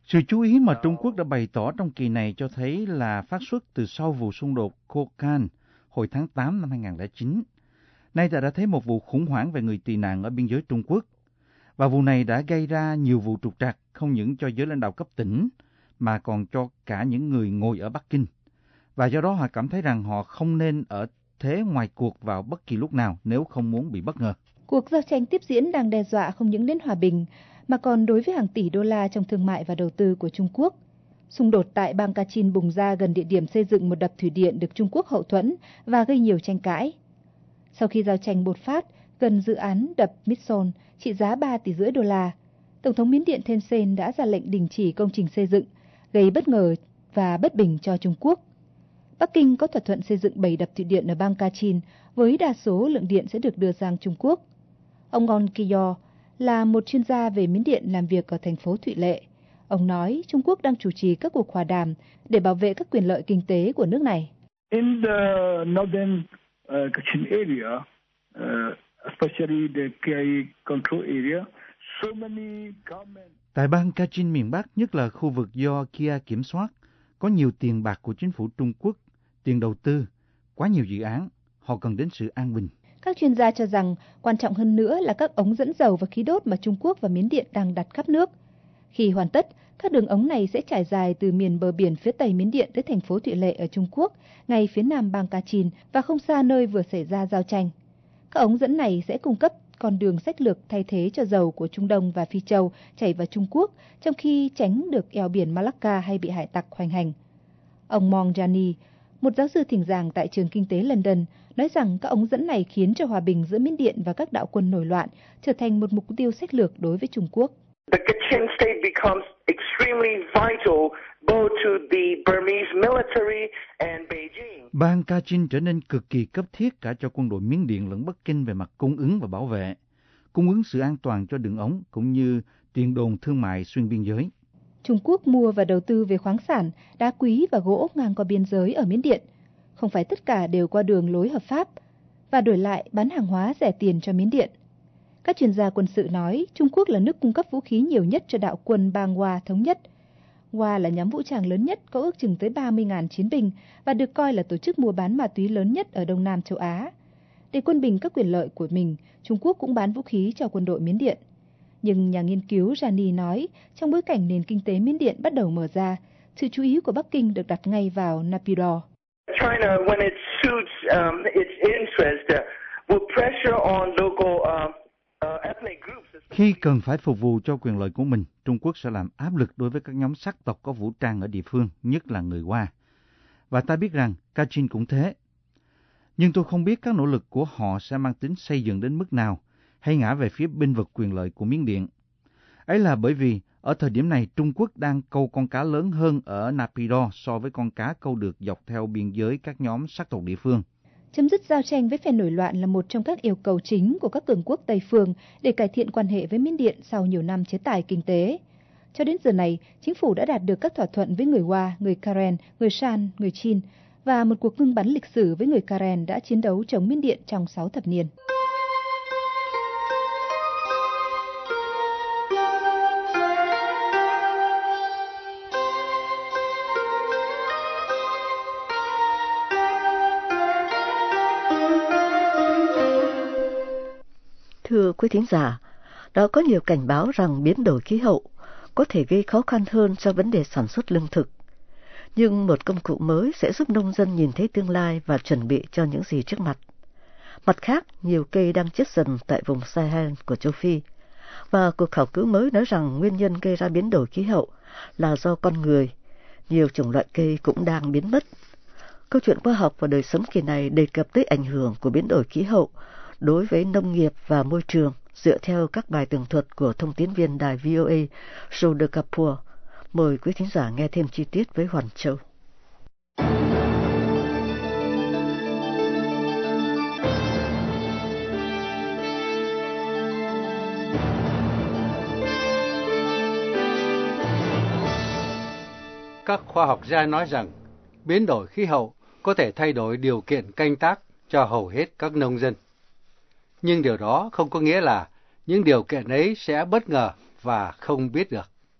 [SPEAKER 10] Sự chú ý mà Trung Quốc đã bày tỏ trong kỳ này cho thấy là phát xuất từ sau vụ xung đột Kokand hồi tháng tám năm hai nghìn không trăm lẻ chín. Nay ta đã thấy một vụ khủng hoảng về người tị nạn ở biên giới Trung Quốc. Và vụ này đã gây ra nhiều vụ trục trặc không những cho giới lãnh đạo cấp tỉnh mà còn cho cả những người ngồi ở Bắc Kinh. Và do đó họ cảm thấy rằng họ không nên ở thế ngoài cuộc vào bất kỳ lúc nào nếu không muốn bị bất ngờ.
[SPEAKER 6] Cuộc giao tranh tiếp diễn đang đe dọa không những đến hòa bình mà còn đối với hàng tỷ đô la trong thương mại và đầu tư của Trung Quốc. Xung đột tại bang Kachin bùng ra gần địa điểm xây dựng một đập thủy điện được Trung Quốc hậu thuẫn và gây nhiều tranh cãi. Sau khi giao tranh bột phát gần dự án đập Mitson trị giá ba tỷ rưỡi đô la, Tổng thống Miến Điện Thein Sein đã ra lệnh đình chỉ công trình xây dựng, gây bất ngờ và bất bình cho Trung Quốc. Bắc Kinh có thỏa thuận xây dựng bảy đập thủy điện ở bang Kachin với đa số lượng điện sẽ được đưa sang Trung Quốc. Ông Gon Kiyo là một chuyên gia về Miến Điện làm việc ở thành phố Thụy Lệ. Ông nói Trung Quốc đang chủ trì các cuộc hòa đàm để bảo vệ các quyền lợi kinh tế của nước này.
[SPEAKER 14] In the northern uh, Kachin area, uh, especially the K I A control area, so many government...
[SPEAKER 10] Tại bang Kachin miền Bắc, nhất là khu vực do Kia kiểm soát, có nhiều tiền bạc của chính phủ Trung Quốc, tiền đầu tư, quá nhiều dự án, họ cần đến sự an bình.
[SPEAKER 6] Các chuyên gia cho rằng quan trọng hơn nữa là các ống dẫn dầu và khí đốt mà Trung Quốc và Miến Điện đang đặt khắp nước. Khi hoàn tất, các đường ống này sẽ trải dài từ miền bờ biển phía tây Miến Điện tới thành phố Thụy Lệ ở Trung Quốc, ngay phía nam bang Kachin và không xa nơi vừa xảy ra giao tranh. Các ống dẫn này sẽ cung cấp con đường sách lược thay thế cho dầu của Trung Đông và Phi Châu chảy vào Trung Quốc, trong khi tránh được eo biển Malacca hay bị hải tặc hoành hành. Ông Mong Jani, một giáo sư thỉnh giảng tại trường kinh tế London, nói rằng các ống dẫn này khiến cho hòa bình giữa Miến Điện và các đạo quân nổi loạn trở thành một mục tiêu sách lược đối với Trung Quốc.
[SPEAKER 13] The Kachin state becomes extremely vital both to the Burmese military and Beijing.
[SPEAKER 10] Bang Kachin trở nên cực kỳ cấp thiết cả cho quân đội Miến Điện lẫn Bắc Kinh về mặt cung ứng và bảo vệ, cung ứng sự an toàn cho đường ống cũng như tiền đồn thương mại xuyên biên giới.
[SPEAKER 6] Trung Quốc mua và đầu tư về khoáng sản, đá quý và gỗ ngang qua biên giới ở Miến Điện. Không phải tất cả đều qua đường lối hợp pháp và đổi lại bán hàng hóa rẻ tiền cho Miến Điện. Các chuyên gia quân sự nói Trung Quốc là nước cung cấp vũ khí nhiều nhất cho đạo quân bang Hoa thống nhất. Hoa là nhóm vũ trang lớn nhất, có ước chừng tới ba mươi nghìn chiến binh và được coi là tổ chức mua bán ma túy lớn nhất ở Đông Nam châu Á. Để quân bình các quyền lợi của mình, Trung Quốc cũng bán vũ khí cho quân đội Miến Điện. Nhưng nhà nghiên cứu Jani nói, trong bối cảnh nền kinh tế Miến Điện bắt đầu mở ra, sự chú ý của Bắc Kinh được đặt ngay vào Naypyidaw.
[SPEAKER 13] China, when it suits um, its interest, uh, will pressure on local uh, uh, ethnic groups.
[SPEAKER 10] Khi cần phải phục vụ cho quyền lợi của mình, Trung Quốc sẽ làm áp lực đối với các nhóm sắc tộc có vũ trang ở địa phương, nhất là người Hoa. Và ta biết rằng Kachin cũng thế. Nhưng tôi không biết các nỗ lực của họ sẽ mang tính xây dựng đến mức nào, hay ngã về phía bênh vực quyền lợi của Miến Điện. Ấy là bởi vì ở thời điểm này Trung Quốc đang câu con cá lớn hơn ở Naypyidaw so với con cá câu được dọc theo biên giới các nhóm sắc tộc địa phương.
[SPEAKER 6] Chấm dứt giao tranh với phe nổi loạn là một trong các yêu cầu chính của các cường quốc Tây phương để cải thiện quan hệ với Miến Điện sau nhiều năm chế tài kinh tế. Cho đến giờ này, chính phủ đã đạt được các thỏa thuận với người Hoa, người Karen, người Shan, người Chin và một cuộc ngưng bắn lịch sử với người Karen đã chiến đấu chống Miến Điện trong sáu thập niên.
[SPEAKER 3] Thưa quý thính giả, đã có nhiều cảnh báo rằng biến đổi khí hậu có thể gây khó khăn hơn cho vấn đề sản xuất lương thực. Nhưng một công cụ mới sẽ giúp nông dân nhìn thấy tương lai và chuẩn bị cho những gì trước mặt. Mặt khác, nhiều cây đang chết dần tại vùng Sahel của châu Phi. Và cuộc khảo cứu mới nói rằng nguyên nhân gây ra biến đổi khí hậu là do con người. Nhiều chủng loại cây cũng đang biến mất. Câu chuyện khoa học và đời sống kỳ này đề cập tới ảnh hưởng của biến đổi khí hậu đối với nông nghiệp và môi trường dựa theo các bài tường thuật của thông tín viên đài vê o a Joe Kapoor. Mời quý thính giả nghe thêm chi tiết với Hoàn Châu.
[SPEAKER 15] Các khoa học gia nói rằng biến đổi khí hậu có thể thay đổi điều kiện canh tác cho hầu hết các nông dân. Nhưng điều đó không có nghĩa là những điều kiện ấy sẽ bất ngờ và không biết được.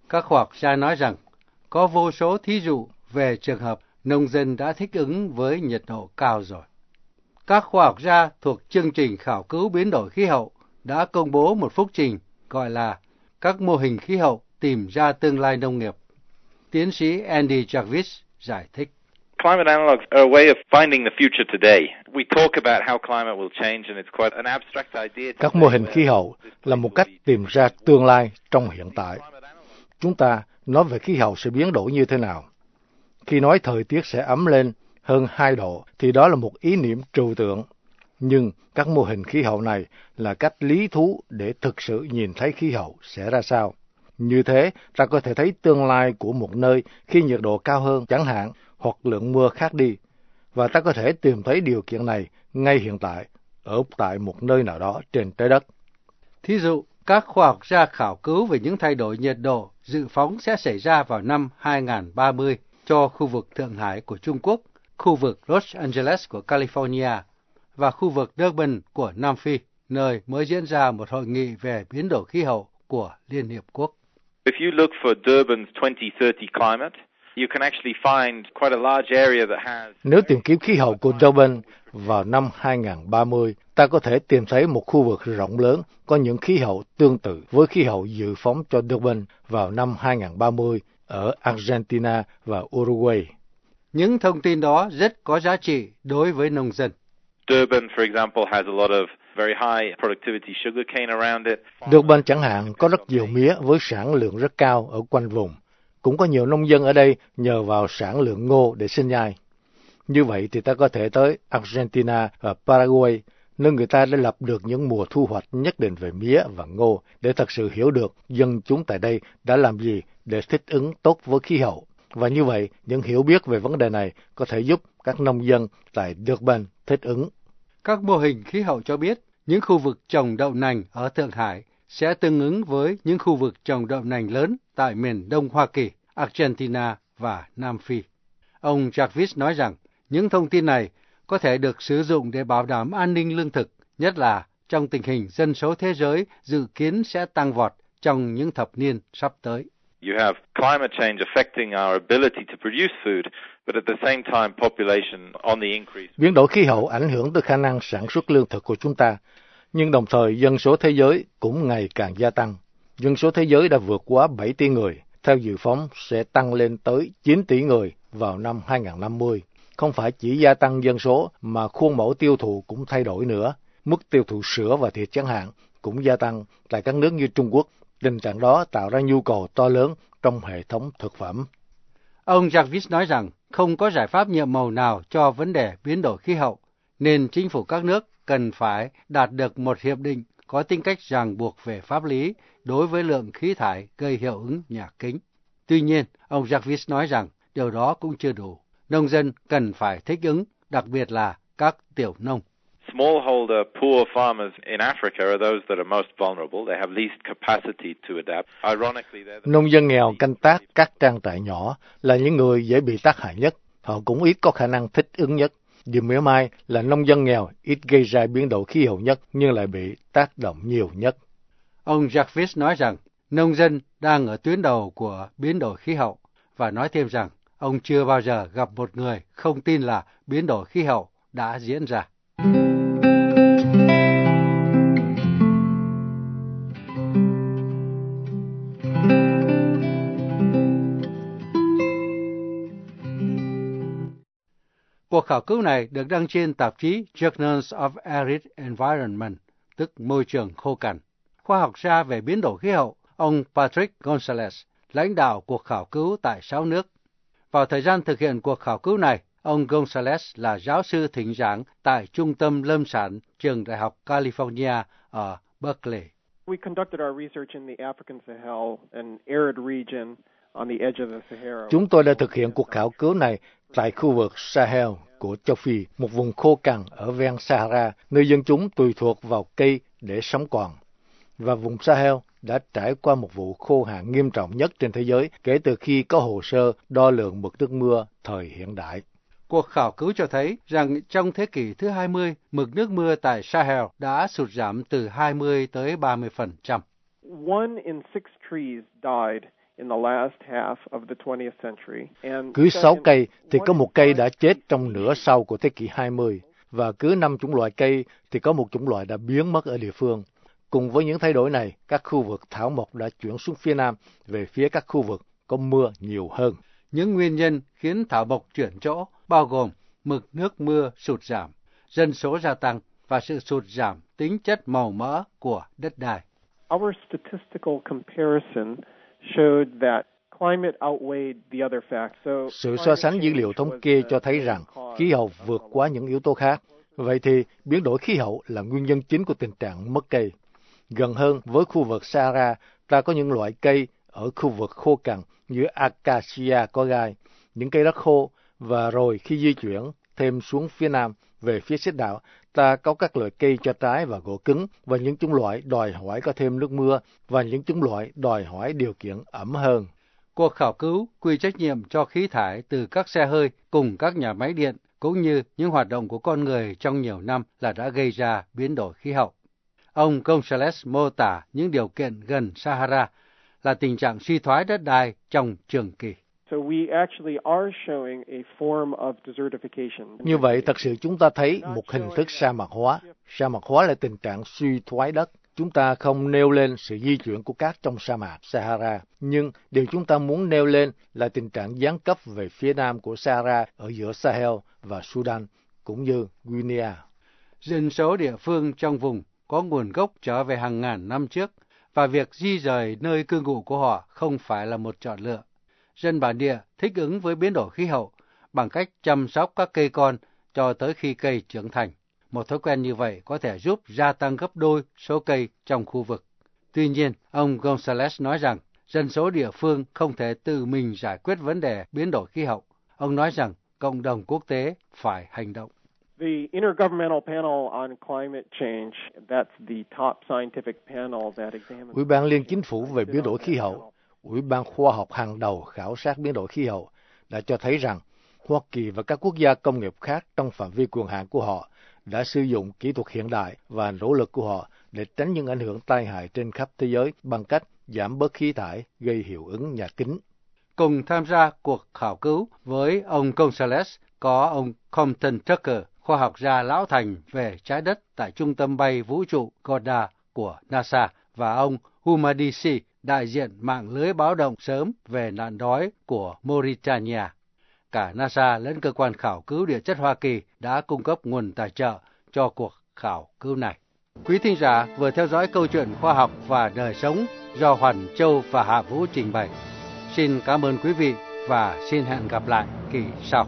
[SPEAKER 15] Các khoa học gia nói rằng có vô số thí dụ về trường hợp nông dân đã thích ứng với nhiệt độ cao rồi. Các khoa học gia thuộc chương trình khảo cứu biến đổi khí hậu đã công bố một phúc trình gọi là các mô hình khí hậu tìm ra tương lai nông nghiệp. Tiến sĩ Andy Jarvis giải thích.
[SPEAKER 16] Climate analogs are a way of finding the future today. We talk about how climate will change and it's quite an abstract idea.
[SPEAKER 17] Các mô hình khí hậu là một cách tìm ra tương lai trong hiện tại. Chúng ta nói về khí hậu sẽ biến đổi như thế nào. Khi nói thời tiết sẽ ấm lên hơn hai độ thì đó là một ý niệm trừu tượng. Nhưng các mô hình khí hậu này là cách lý thú để thực sự nhìn thấy khí hậu sẽ ra sao. Như thế, ta có thể thấy tương lai của một nơi khi nhiệt độ cao hơn chẳng hạn, hoặc lượng mưa khác đi. Và ta có thể tìm thấy điều kiện này ngay hiện tại, ở tại một nơi nào đó trên trái đất.
[SPEAKER 15] Thí dụ, các khoa học gia khảo cứu về những thay đổi nhiệt độ dự phóng sẽ xảy ra vào năm hai nghìn ba mươi cho khu vực Thượng Hải của Trung Quốc, khu vực Los Angeles của California và khu vực Durban của Nam Phi, nơi mới diễn ra một hội nghị về biến đổi khí hậu của Liên Hiệp Quốc.
[SPEAKER 16] If you look for Durban's twenty thirty climate, you can actually find quite a large area that has...
[SPEAKER 17] Nếu tìm kiếm khí hậu của Durban vào năm hai nghìn ba mươi, ta có thể tìm thấy một khu vực rộng lớn có những khí hậu tương tự với khí hậu dự phóng cho Durban vào năm hai nghìn ba mươi ở Argentina và Uruguay.
[SPEAKER 15] Những thông tin đó rất có giá trị đối với nông dân.
[SPEAKER 16] Durban, for example, has a lot of very high productivity sugarcane around it.
[SPEAKER 17] Durban chẳng hạn có rất nhiều mía với sản lượng rất cao ở quanh vùng. Cũng có nhiều nông dân ở đây nhờ vào sản lượng ngô để sinh nhai. Như vậy thì ta có thể tới Argentina và Paraguay, nơi người ta đã lập được những mùa thu hoạch nhất định về mía và ngô để thật sự hiểu được dân chúng tại đây đã làm gì để thích ứng tốt với khí hậu. Và như vậy, những hiểu biết về vấn đề này có thể giúp các nông dân tại Durban thích ứng.
[SPEAKER 15] Các mô hình khí hậu cho biết những khu vực trồng đậu nành ở Thượng Hải sẽ tương ứng với những khu vực trồng đậu nành lớn tại miền Đông Hoa Kỳ, Argentina và Nam Phi. Ông Jarvis nói rằng những thông tin này có thể được sử dụng để bảo đảm an ninh lương thực, nhất là trong tình hình dân số thế giới dự kiến sẽ tăng vọt trong những thập niên sắp tới.
[SPEAKER 16] You have climate change affecting our ability to produce food, but at the same time population on the increase.
[SPEAKER 17] Biến đổi khí hậu ảnh hưởng tới khả năng sản xuất lương thực của chúng ta, nhưng đồng thời dân số thế giới cũng ngày càng gia tăng. Dân số thế giới đã vượt quá bảy tỷ người, theo dự phóng sẽ tăng lên tới chín tỷ người vào năm hai nghìn năm mươi. Không phải chỉ gia tăng dân số mà khuôn mẫu tiêu thụ cũng thay đổi nữa. Mức tiêu thụ sữa và thịt chẳng hạn cũng gia tăng tại các nước như Trung Quốc. Tình trạng đó tạo ra nhu cầu to lớn trong hệ thống thực phẩm.
[SPEAKER 15] Ông Jarvis nói rằng không có giải pháp nhiệm màu nào cho vấn đề biến đổi khí hậu, nên chính phủ các nước cần phải đạt được một hiệp định có tính cách ràng buộc về pháp lý đối với lượng khí thải gây hiệu ứng nhà kính. Tuy nhiên, ông Jarvis nói rằng điều đó cũng chưa đủ. Nông dân cần phải thích ứng, đặc biệt là các tiểu nông.
[SPEAKER 16] Smallholder poor farmers in Africa are those that are most vulnerable. They have least capacity to adapt. Ironically, they're the...
[SPEAKER 17] Nông dân nghèo canh tác các trang trại nhỏ là những người dễ bị tác hại nhất. Họ cũng ít có khả năng thích ứng nhất. Điều mỉa mai là nông dân nghèo ít gây ra biến đổi khí hậu nhất nhưng lại bị tác động nhiều nhất.
[SPEAKER 15] Ông Jarvis nói rằng nông dân đang ở tuyến đầu của biến đổi khí hậu và nói thêm rằng ông chưa bao giờ gặp một người không tin là biến đổi khí hậu đã diễn ra. Cuộc khảo cứu này được đăng trên tạp chí Journals of Arid Environment, tức môi trường khô cằn. Khoa học gia về biến đổi khí hậu, ông Patrick Gonzalez, lãnh đạo cuộc khảo cứu tại sáu nước. Vào thời gian thực hiện cuộc khảo cứu này, ông Gonzalez là giáo sư thỉnh giảng tại Trung tâm Lâm sản Trường Đại học California ở Berkeley.
[SPEAKER 18] We conducted our research in the African Sahel, an arid region on the edge of the Sahara.
[SPEAKER 17] Chúng tôi đã thực hiện cuộc khảo cứu này tại khu vực Sahel của châu Phi, một vùng khô cằn ở ven Sahara, nơi dân chúng tùy thuộc vào cây để sống còn. Và vùng Sahel đã trải qua một vụ khô hạn nghiêm trọng nhất trên thế giới kể từ khi có hồ sơ đo lường mực nước mưa thời hiện đại.
[SPEAKER 15] Cuộc khảo cứu cho thấy rằng trong thế kỷ thứ hai mươi, mực nước mưa tại Sahel đã sụt giảm từ hai mươi tới ba mươi phần trăm.
[SPEAKER 18] One in six trees died in the last half of the twentieth century. And
[SPEAKER 17] cứ sáu cây thì có một cây đã chết trong nửa sau của thế kỷ hai mươi, và cứ năm chủng loại cây thì có một chủng loại đã biến mất ở địa phương. Cùng với những thay đổi này, các khu vực thảo mộc đã chuyển xuống phía nam về phía các khu vực có mưa nhiều hơn.
[SPEAKER 15] Những nguyên nhân khiến thảo mộc chuyển chỗ bao gồm mực nước mưa sụt giảm, dân số gia tăng và sự sụt giảm tính chất màu mỡ của đất đai.
[SPEAKER 18] Our statistical comparison showed that climate outweighed the other facts. So
[SPEAKER 17] sự so sánh dữ liệu thống kê cho thấy rằng khí hậu vượt quá những yếu tố khác. Vậy thì biến đổi khí hậu là nguyên nhân chính của tình trạng mất cây. Gần hơn với khu vực Sahara, ta có những loại cây ở khu vực khô cằn như acacia có gai, những cây đất khô, và rồi khi di chuyển thêm xuống phía nam về phía xích đạo, ta có các loại cây cho trái và gỗ cứng, và những chủng loại đòi hỏi có thêm nước mưa, và những chủng loại đòi hỏi điều kiện ẩm hơn.
[SPEAKER 15] Cuộc khảo cứu quy trách nhiệm cho khí thải từ các xe hơi cùng các nhà máy điện, cũng như những hoạt động của con người trong nhiều năm là đã gây ra biến đổi khí hậu. Ông Gonzalez mô tả những điều kiện gần Sahara là tình trạng suy thoái đất đai trong trường kỳ.
[SPEAKER 18] So we actually are showing a form of desertification.
[SPEAKER 17] Như vậy, thật sự chúng ta thấy một hình thức sa mạc hóa. Sa mạc hóa là tình trạng suy thoái đất. Chúng ta không nêu lên sự di chuyển của cát trong sa mạc Sahara, nhưng điều chúng ta muốn nêu lên là tình trạng giáng cấp về phía nam của Sahara ở giữa Sahel và Sudan, cũng như Guinea.
[SPEAKER 15] Dân số địa phương trong vùng có nguồn gốc trở về hàng ngàn năm trước, và việc di rời nơi cư ngụ của họ không phải là một chọn lựa. Dân bản địa thích ứng với biến đổi khí hậu bằng cách chăm sóc các cây con cho tới khi cây trưởng thành. Một thói quen như vậy có thể giúp gia tăng gấp đôi số cây trong khu vực. Tuy nhiên, ông Gonzalez nói rằng dân số địa phương không thể tự mình giải quyết vấn đề biến đổi khí hậu. Ông nói rằng cộng đồng quốc tế phải hành động.
[SPEAKER 18] The Intergovernmental Panel on Climate Change, that's the top scientific panel that examines...
[SPEAKER 17] Ủy ban Liên Chính phủ về biến đổi khí hậu, Ủy ban khoa học hàng đầu khảo sát biến đổi khí hậu, đã cho thấy rằng Hoa Kỳ và các quốc gia công nghiệp khác trong phạm vi quyền hạn của họ đã sử dụng kỹ thuật hiện đại và nỗ lực của họ để tránh những ảnh hưởng tai hại trên khắp thế giới bằng cách giảm bớt khí thải gây hiệu ứng nhà kính.
[SPEAKER 15] Cùng tham gia cuộc khảo cứu với ông Gonzalez có ông Compton Tucker, khoa học gia lão thành về trái đất tại Trung tâm bay vũ trụ Goddard của NASA, và ông Humadisi, đại diện mạng lưới báo động sớm về nạn đói của Mauritania. Cả NASA lẫn cơ quan khảo cứu địa chất Hoa Kỳ đã cung cấp nguồn tài trợ cho cuộc khảo cứu này. Quý thính giả vừa theo dõi câu chuyện khoa học và đời sống do Hoàn Châu và Hạ Vũ trình bày. Xin cảm ơn quý vị và xin hẹn gặp lại kỳ sau.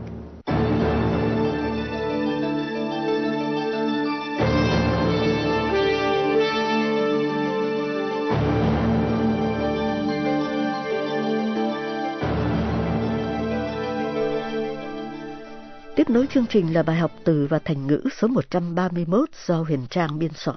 [SPEAKER 3] Tiếp nối chương trình là bài học từ và thành ngữ số một trăm ba mươi mốt do Huyền Trang biên soạn.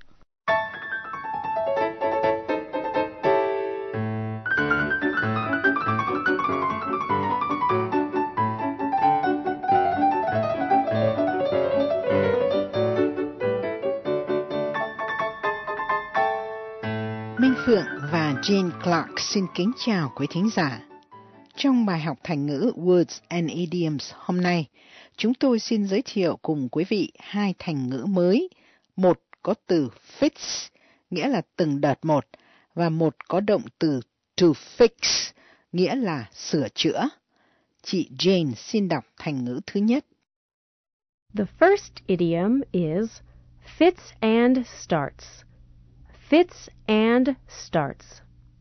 [SPEAKER 19] Minh Phượng và Jane Clark xin kính chào quý thính giả. Trong bài học thành ngữ Words and Idioms hôm nay, chúng tôi xin giới thiệu cùng quý vị hai thành ngữ mới. Một có từ fix, nghĩa là từng đợt một, và một có động từ to fix, nghĩa là sửa chữa. Chị Jane xin đọc thành ngữ thứ nhất.
[SPEAKER 20] The first idiom is fits and starts. Fits and starts.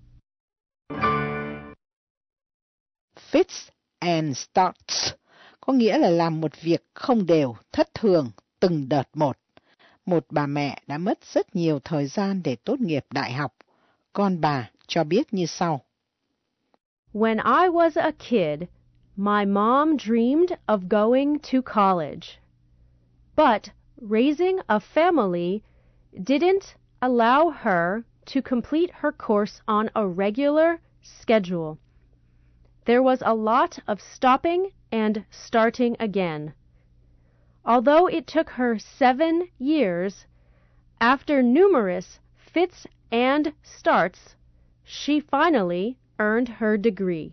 [SPEAKER 19] Fits and starts có nghĩa là làm một việc không đều, thất thường, từng đợt một. Một bà mẹ đã mất rất nhiều thời gian để tốt nghiệp đại học. Con bà cho biết như sau.
[SPEAKER 20] When I was a kid, my mom dreamed of going to college. But raising a family didn't allow her to complete her course on a regular schedule. There was a lot of stopping and starting again. Although it took her seven years, after numerous fits and starts, she finally earned her degree.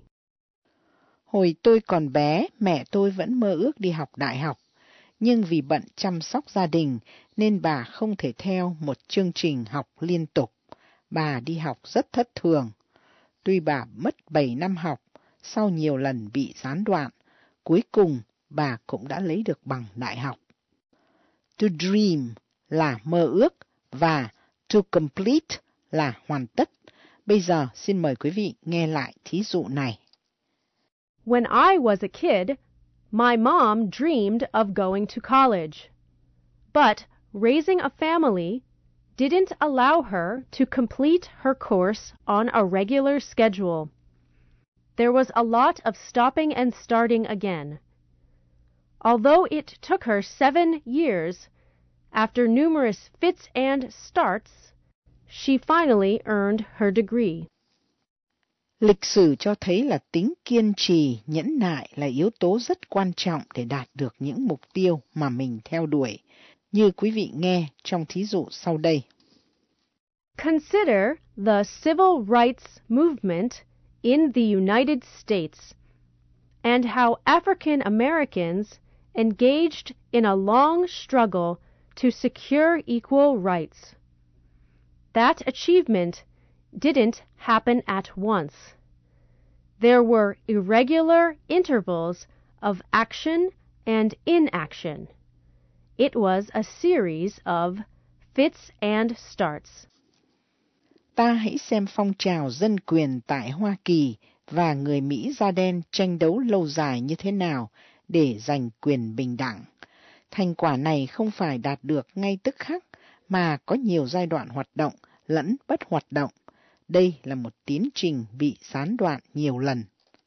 [SPEAKER 19] Hồi tôi còn bé, mẹ tôi vẫn mơ ước đi học đại học, nhưng vì bận chăm sóc gia đình nên bà không thể theo một chương trình học liên tục. Bà đi học rất thất thường. Tuy bà mất bảy năm học, sau nhiều lần bị gián đoạn, cuối cùng bà cũng đã lấy được bằng đại học. To dream là mơ ước và to complete là hoàn tất. Bây giờ xin mời quý vị nghe lại thí dụ này.
[SPEAKER 20] When I was a kid, my mom dreamed of going to college. But raising a family didn't allow her to complete her course on a regular schedule. There was a lot of stopping and starting again. Although it took her seven years, after numerous fits and starts, she finally earned her degree.
[SPEAKER 19] Lịch sử cho thấy là tính kiên trì, nhẫn nại là yếu tố rất quan trọng để đạt được những mục tiêu mà mình theo đuổi, như quý vị nghe trong thí dụ sau đây.
[SPEAKER 20] Consider the civil rights movement in the United States and how African Americans engaged in a long struggle to secure equal rights. That achievement didn't happen at once. There were irregular intervals of action and inaction. It was a series of fits and starts.
[SPEAKER 19] Ta hãy xem phong trào dân quyền tại Hoa Kỳ và người Mỹ da đen tranh đấu lâu dài như thế nào để giành quyền bình đẳng. Thành quả này không phải đạt được ngay tức khắc, mà có nhiều giai đoạn hoạt động lẫn bất hoạt động. Đây là một tiến trình bị gián đoạn nhiều lần.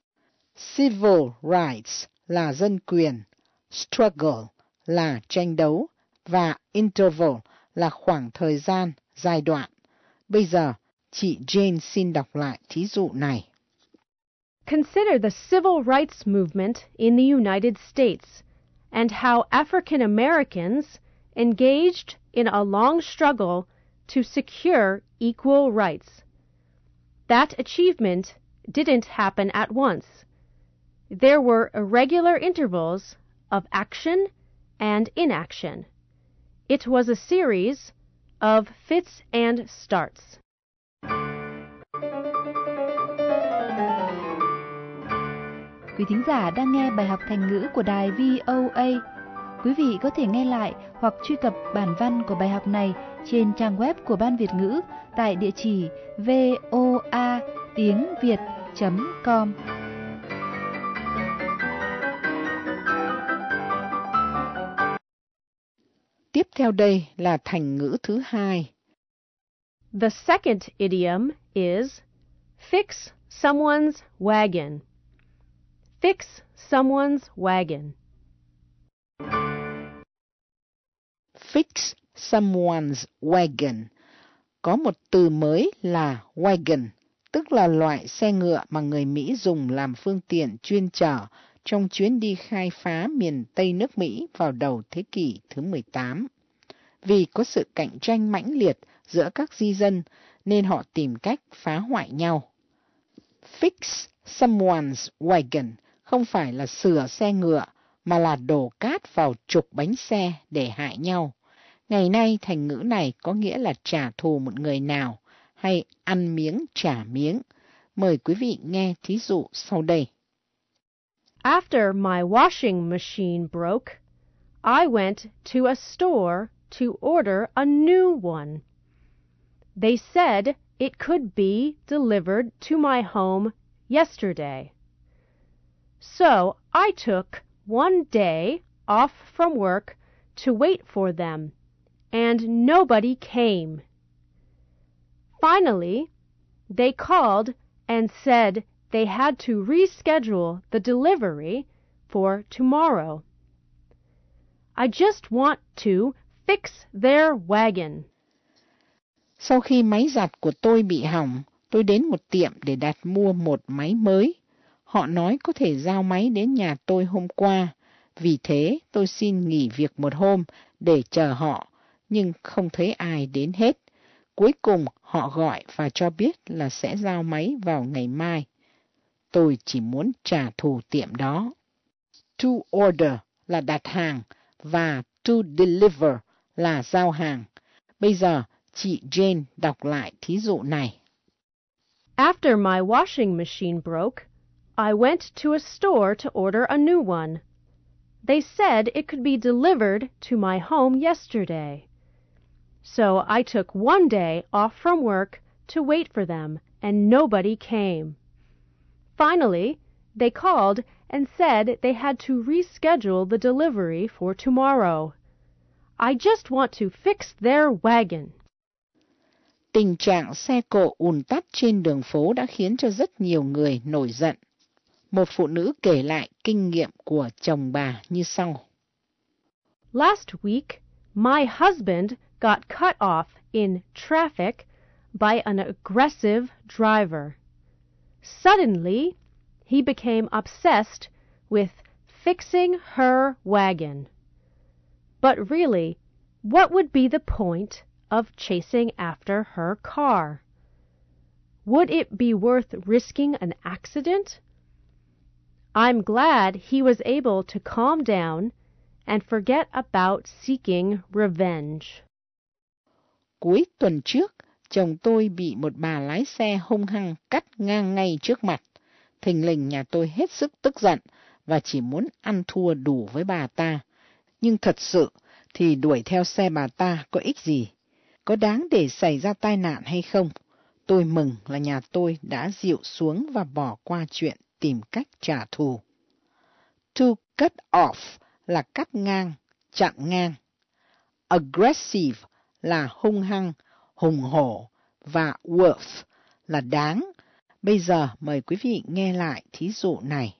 [SPEAKER 19] Civil rights là dân quyền, struggle là tranh đấu và interval là khoảng thời gian, giai đoạn. Bây giờ, chị Jane xin đọc lại thí dụ này.
[SPEAKER 20] Consider the civil rights movement in the United States and how African Americans engaged in a long struggle to secure equal rights. That achievement didn't happen at once. There were irregular intervals of action and inaction. It was a series of fits and starts.
[SPEAKER 6] Quý thính giả đang nghe bài học Thành ngữ của đài vê o a. Quý vị có thể nghe lại hoặc truy cập bản văn của bài học này trên trang web của Ban Việt ngữ tại địa chỉ voa tiếng việt chấm com.
[SPEAKER 19] Tiếp theo đây là thành ngữ thứ hai.
[SPEAKER 20] The second idiom is fix someone's wagon. Fix someone's wagon.
[SPEAKER 19] Fix someone's wagon. Có một từ mới là wagon, tức là loại xe ngựa mà người Mỹ dùng làm phương tiện chuyên chở trong chuyến đi khai phá miền Tây nước Mỹ vào đầu thế kỷ thứ mười tám. Vì có sự cạnh tranh mãnh liệt giữa các di dân nên họ tìm cách phá hoại nhau. Fix someone's wagon không phải là sửa xe ngựa mà là đổ cát vào trục bánh xe để hại nhau. Ngày nay thành ngữ này có nghĩa là trả thù một người nào hay ăn miếng trả miếng. Mời quý vị nghe thí dụ sau đây.
[SPEAKER 20] After my washing machine broke, I went to a store to order a new one. They said it could be delivered to my home yesterday. So I took one day off from work to wait for them, and nobody came. Finally, they called and said they had to reschedule the delivery for tomorrow. I just want to fix their wagon.
[SPEAKER 19] Sau khi máy giặt của tôi bị hỏng, tôi đến một tiệm để đặt mua một máy mới. Họ nói có thể giao máy đến nhà tôi hôm qua. Vì thế tôi xin nghỉ việc một hôm để chờ họ, nhưng không thấy ai đến hết. Cuối cùng họ gọi và cho biết là sẽ giao máy vào ngày mai. Tôi chỉ muốn trả thù tiệm đó. To order là đặt hàng và to deliver là giao hàng. Bây giờ, chị Jane đọc lại thí dụ này.
[SPEAKER 20] After my washing machine broke, I went to a store to order a new one. They said it could be delivered to my home yesterday. So I took one day off from work to wait for them, and nobody came. Finally, they called and said they had to reschedule the delivery for tomorrow. I just want to fix their wagon.
[SPEAKER 19] Tình trạng xe cộ ùn tắc trên đường phố đã khiến cho rất nhiều người nổi giận. Một phụ nữ kể lại kinh nghiệm của chồng bà như sau.
[SPEAKER 20] Last week, my husband got cut off in traffic by an aggressive driver. Suddenly, he became obsessed with fixing her wagon. But really, what would be the point of chasing after her car? Would it be worth risking an accident? I'm glad he was able to calm down and forget about seeking revenge.
[SPEAKER 19] Cuối tuần trước, chồng tôi bị một bà lái xe hung hăng cắt ngang ngay trước mặt. Thình lình nhà tôi hết sức tức giận và chỉ muốn ăn thua đủ với bà ta. Nhưng thật sự thì đuổi theo xe bà ta có ích gì? Có đáng để xảy ra tai nạn hay không? Tôi mừng là nhà tôi đã dịu xuống và bỏ qua chuyện tìm cách trả thù. To cut off là cắt ngang, chặn ngang. Aggressive là hung hăng, hùng hổ và worth là đáng. Bây giờ mời quý vị nghe lại thí dụ này.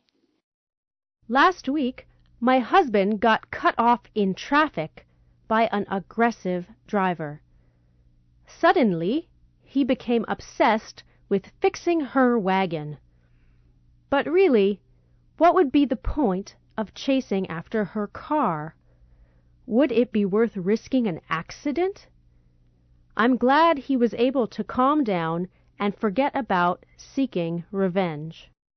[SPEAKER 20] Last week, my husband got cut off in traffic by an aggressive driver. Suddenly, he became obsessed with fixing her wagon. But really, what would be the point of chasing after her car? Would it be worth risking an accident? I'm glad he was able to calm down and forget about seeking revenge.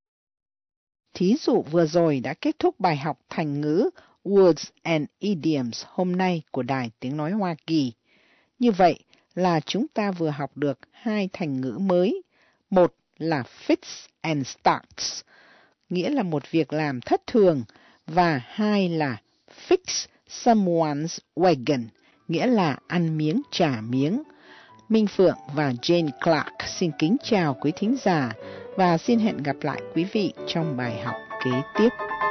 [SPEAKER 19] Thí dụ vừa rồi đã kết thúc bài học thành ngữ Words and Idioms hôm nay của Đài Tiếng Nói Hoa Kỳ. Như vậy là chúng ta vừa học được hai thành ngữ mới. Một là fix and starts, nghĩa là một việc làm thất thường, và hai là fix someone's wagon, nghĩa là ăn miếng trả miếng. Minh Phượng và Jane Clark xin kính chào quý thính giả và xin hẹn gặp lại quý vị trong bài học kế tiếp.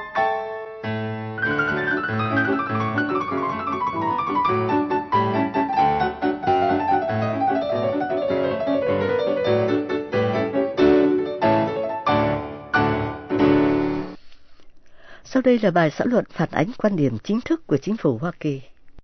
[SPEAKER 3] Sau đây là bài xã luận phản ánh quan điểm chính thức của chính phủ Hoa Kỳ.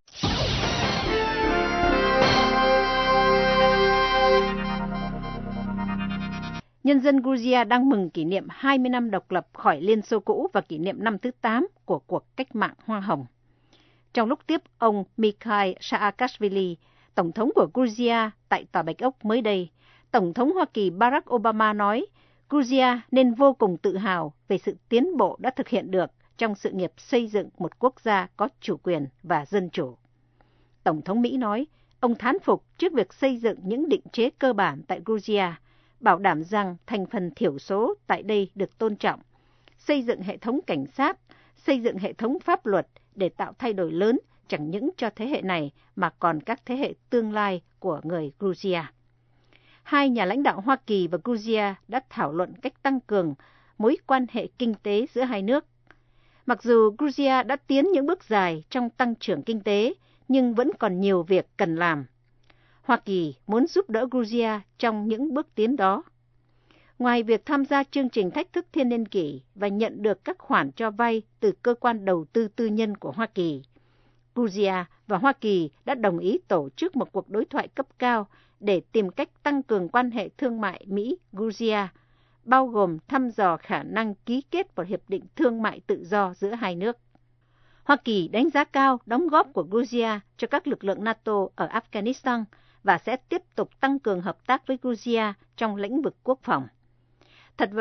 [SPEAKER 21] Nhân dân Georgia đang mừng kỷ niệm hai mươi năm độc lập khỏi Liên Xô cũ và kỷ niệm năm thứ tám của cuộc cách mạng Hoa Hồng. Trong lúc tiếp ông Mikhail Saakashvili, Tổng thống của Georgia tại Tòa Bạch Ốc mới đây, Tổng thống Hoa Kỳ Barack Obama nói Georgia nên vô cùng tự hào về sự tiến bộ đã thực hiện được trong sự nghiệp xây dựng một quốc gia có chủ quyền và dân chủ. Tổng thống Mỹ nói ông thán phục trước việc xây dựng những định chế cơ bản tại Georgia, bảo đảm rằng thành phần thiểu số tại đây được tôn trọng, xây dựng hệ thống cảnh sát, xây dựng hệ thống pháp luật để tạo thay đổi lớn chẳng những cho thế hệ này mà còn các thế hệ tương lai của người Georgia. Hai nhà lãnh đạo Hoa Kỳ và Georgia đã thảo luận cách tăng cường mối quan hệ kinh tế giữa hai nước. Mặc dù Georgia đã tiến những bước dài trong tăng trưởng kinh tế, nhưng vẫn còn nhiều việc cần làm. Hoa Kỳ muốn giúp đỡ Georgia trong những bước tiến đó. Ngoài việc tham gia chương trình thách thức thiên niên kỷ và nhận được các khoản cho vay từ cơ quan đầu tư tư nhân của Hoa Kỳ, Georgia và Hoa Kỳ đã đồng ý tổ chức một cuộc đối thoại cấp cao để tìm cách tăng cường quan hệ thương mại Mỹ-Georgia, bao gồm thăm dò khả năng ký kết một hiệp định thương mại tự do giữa hai nước. Hoa Kỳ đánh giá cao đóng góp của Georgia cho các lực lượng NATO ở Afghanistan và sẽ tiếp tục tăng cường hợp tác với Georgia trong lĩnh vực quốc phòng. Thật vậy,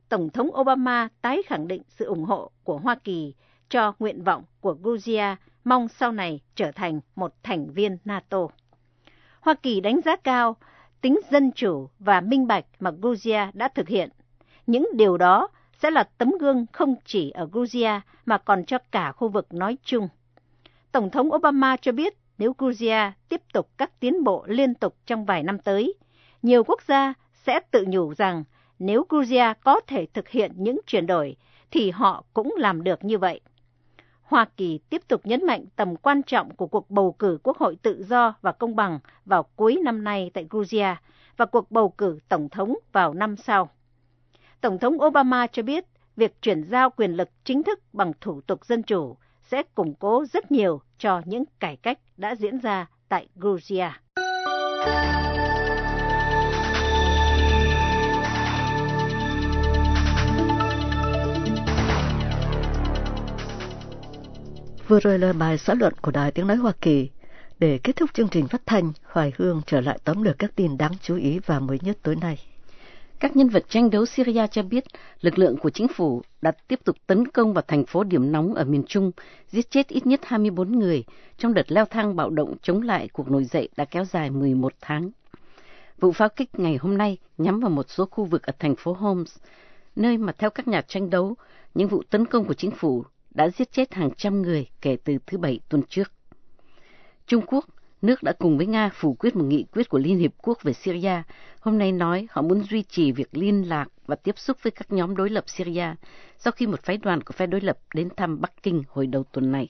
[SPEAKER 21] Tổng thống Obama tái khẳng định sự ủng hộ của Hoa Kỳ cho nguyện vọng của Georgia mong sau này trở thành một thành viên NATO. Hoa Kỳ đánh giá cao tính dân chủ và minh bạch mà Georgia đã thực hiện. Những điều đó sẽ là tấm gương không chỉ ở Georgia mà còn cho cả khu vực nói chung. Tổng thống Obama cho biết nếu Georgia tiếp tục các tiến bộ liên tục trong vài năm tới, nhiều quốc gia sẽ tự nhủ rằng nếu Georgia có thể thực hiện những chuyển đổi thì họ cũng làm được như vậy. Hoa Kỳ tiếp tục nhấn mạnh tầm quan trọng của cuộc bầu cử quốc hội tự do và công bằng vào cuối năm nay tại Georgia và cuộc bầu cử tổng thống vào năm sau. Tổng thống Obama cho biết việc chuyển giao quyền lực chính thức bằng thủ tục dân chủ sẽ củng cố rất nhiều cho những cải cách đã diễn ra tại Georgia.
[SPEAKER 3] Vừa rồi là bài xã luận của Đài Tiếng Nói Hoa Kỳ. Để kết thúc chương trình phát thanh, Hoài Hương trở lại tóm lược các tin đáng chú ý và mới nhất tối nay.
[SPEAKER 5] Các nhân vật tranh đấu Syria cho biết lực lượng của chính phủ đã tiếp tục tấn công vào thành phố điểm nóng ở miền Trung, giết chết ít nhất hai mươi bốn người trong đợt leo thang bạo động chống lại cuộc nổi dậy đã kéo dài mười một tháng. Vụ pháo kích ngày hôm nay nhắm vào một số khu vực ở thành phố Homs, nơi mà theo các nhà tranh đấu, những vụ tấn công của chính phủ đã giết chết hàng trăm người kể từ thứ Bảy tuần trước. Trung Quốc, nước đã cùng với Nga phủ quyết một nghị quyết của Liên Hiệp Quốc về Syria, hôm nay nói họ muốn duy trì việc liên lạc và tiếp xúc với các nhóm đối lập Syria sau khi một phái đoàn của phe đối lập đến thăm Bắc Kinh hồi đầu tuần này.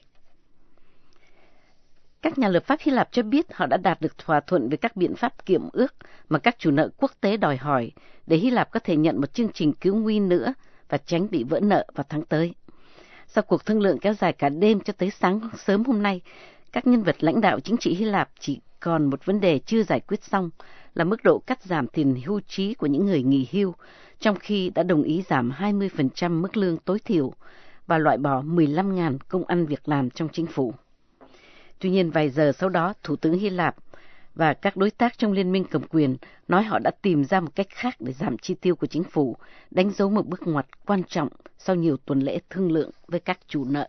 [SPEAKER 5] Các nhà lập pháp Hy Lạp cho biết họ đã đạt được thỏa thuận về các biện pháp kiệm ước mà các chủ nợ quốc tế đòi hỏi để Hy Lạp có thể nhận một chương trình cứu nguy nữa và tránh bị vỡ nợ vào tháng tới. Sau cuộc thương lượng kéo dài cả đêm cho tới sáng sớm hôm nay, các nhân vật lãnh đạo chính trị Hy Lạp chỉ còn một vấn đề chưa giải quyết xong là mức độ cắt giảm tiền hưu trí của những người nghỉ hưu, trong khi đã đồng ý giảm hai mươi phần trăm mức lương tối thiểu và loại bỏ mười lăm nghìn công ăn việc làm trong chính phủ. Tuy nhiên, vài giờ sau đó, Thủ tướng Hy Lạp và các đối tác trong liên minh cầm quyền nói họ đã tìm ra một cách khác để giảm chi tiêu của chính phủ, đánh dấu một bước ngoặt quan trọng sau nhiều tuần lễ thương lượng với các chủ nợ.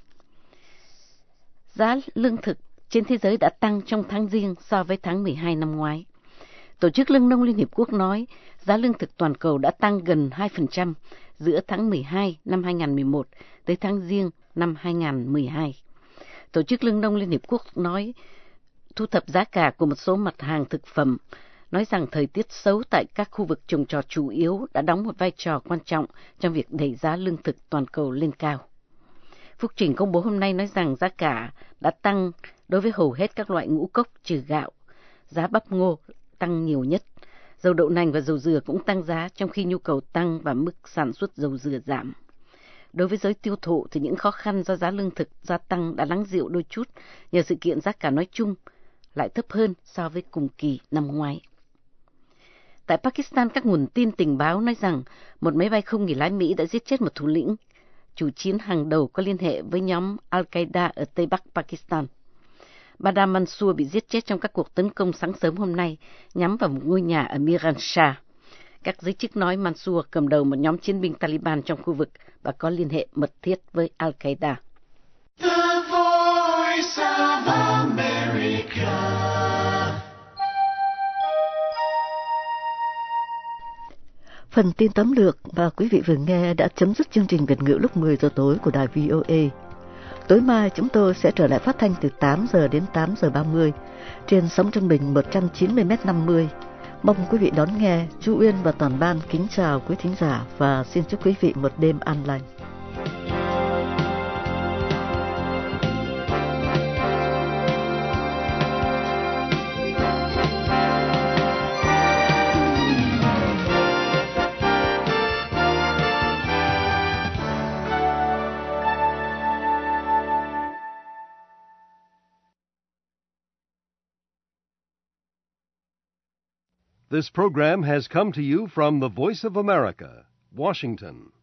[SPEAKER 5] Giá lương thực trên thế giới đã tăng trong tháng Giêng so với tháng mười hai năm ngoái. Tổ chức Lương nông Liên Hiệp Quốc nói giá lương thực toàn cầu đã tăng gần hai phần trăm giữa tháng mười hai năm hai nghìn không trăm mười một tới tháng Giêng năm hai nghìn không trăm mười hai. Tổ chức Lương nông Liên Hiệp Quốc nói thu thập giá cả của một số mặt hàng thực phẩm, nói rằng thời tiết xấu tại các khu vực trồng trọt chủ yếu đã đóng một vai trò quan trọng trong việc đẩy giá lương thực toàn cầu lên cao. Phúc Trình công bố hôm nay nói rằng giá cả đã tăng đối với hầu hết các loại ngũ cốc trừ gạo. Giá bắp ngô tăng nhiều nhất. Dầu đậu nành và dầu dừa cũng tăng giá trong khi nhu cầu tăng và mức sản xuất dầu dừa giảm. Đối với giới tiêu thụ thì những khó khăn do giá lương thực gia tăng đã lắng dịu đôi chút nhờ sự kiện giá cả nói chung lại thấp hơn so với cùng kỳ năm ngoái. Tại Pakistan, các nguồn tin tình báo nói rằng một máy bay không người lái Mỹ đã giết chết một thủ lĩnh chủ chiến hàng đầu có liên hệ với nhóm Al-Qaeda ở Tây Bắc Pakistan. Badr Mansour bị giết chết trong các cuộc tấn công sáng sớm hôm nay nhắm vào một ngôi nhà ở Miran Shah. Các giới chức nói Mansour cầm đầu một nhóm chiến binh Taliban trong khu vực và có liên hệ mật thiết với Al-Qaeda.
[SPEAKER 11] The Voice of America.
[SPEAKER 3] Phần tin tóm lược và quý vị vừa nghe đã chấm dứt chương trình Việt ngữ lúc mười giờ tối của đài vê o a. Tối mai chúng tôi sẽ trở lại phát thanh từ tám giờ đến tám giờ ba mươi trên sóng trung bình một trăm chín mươi mét năm mươi. Mong quý vị đón nghe. Chu Uyên và toàn ban kính chào quý thính giả và xin chúc quý vị một đêm an lành.
[SPEAKER 1] This program has come to you from the Voice of America, Washington.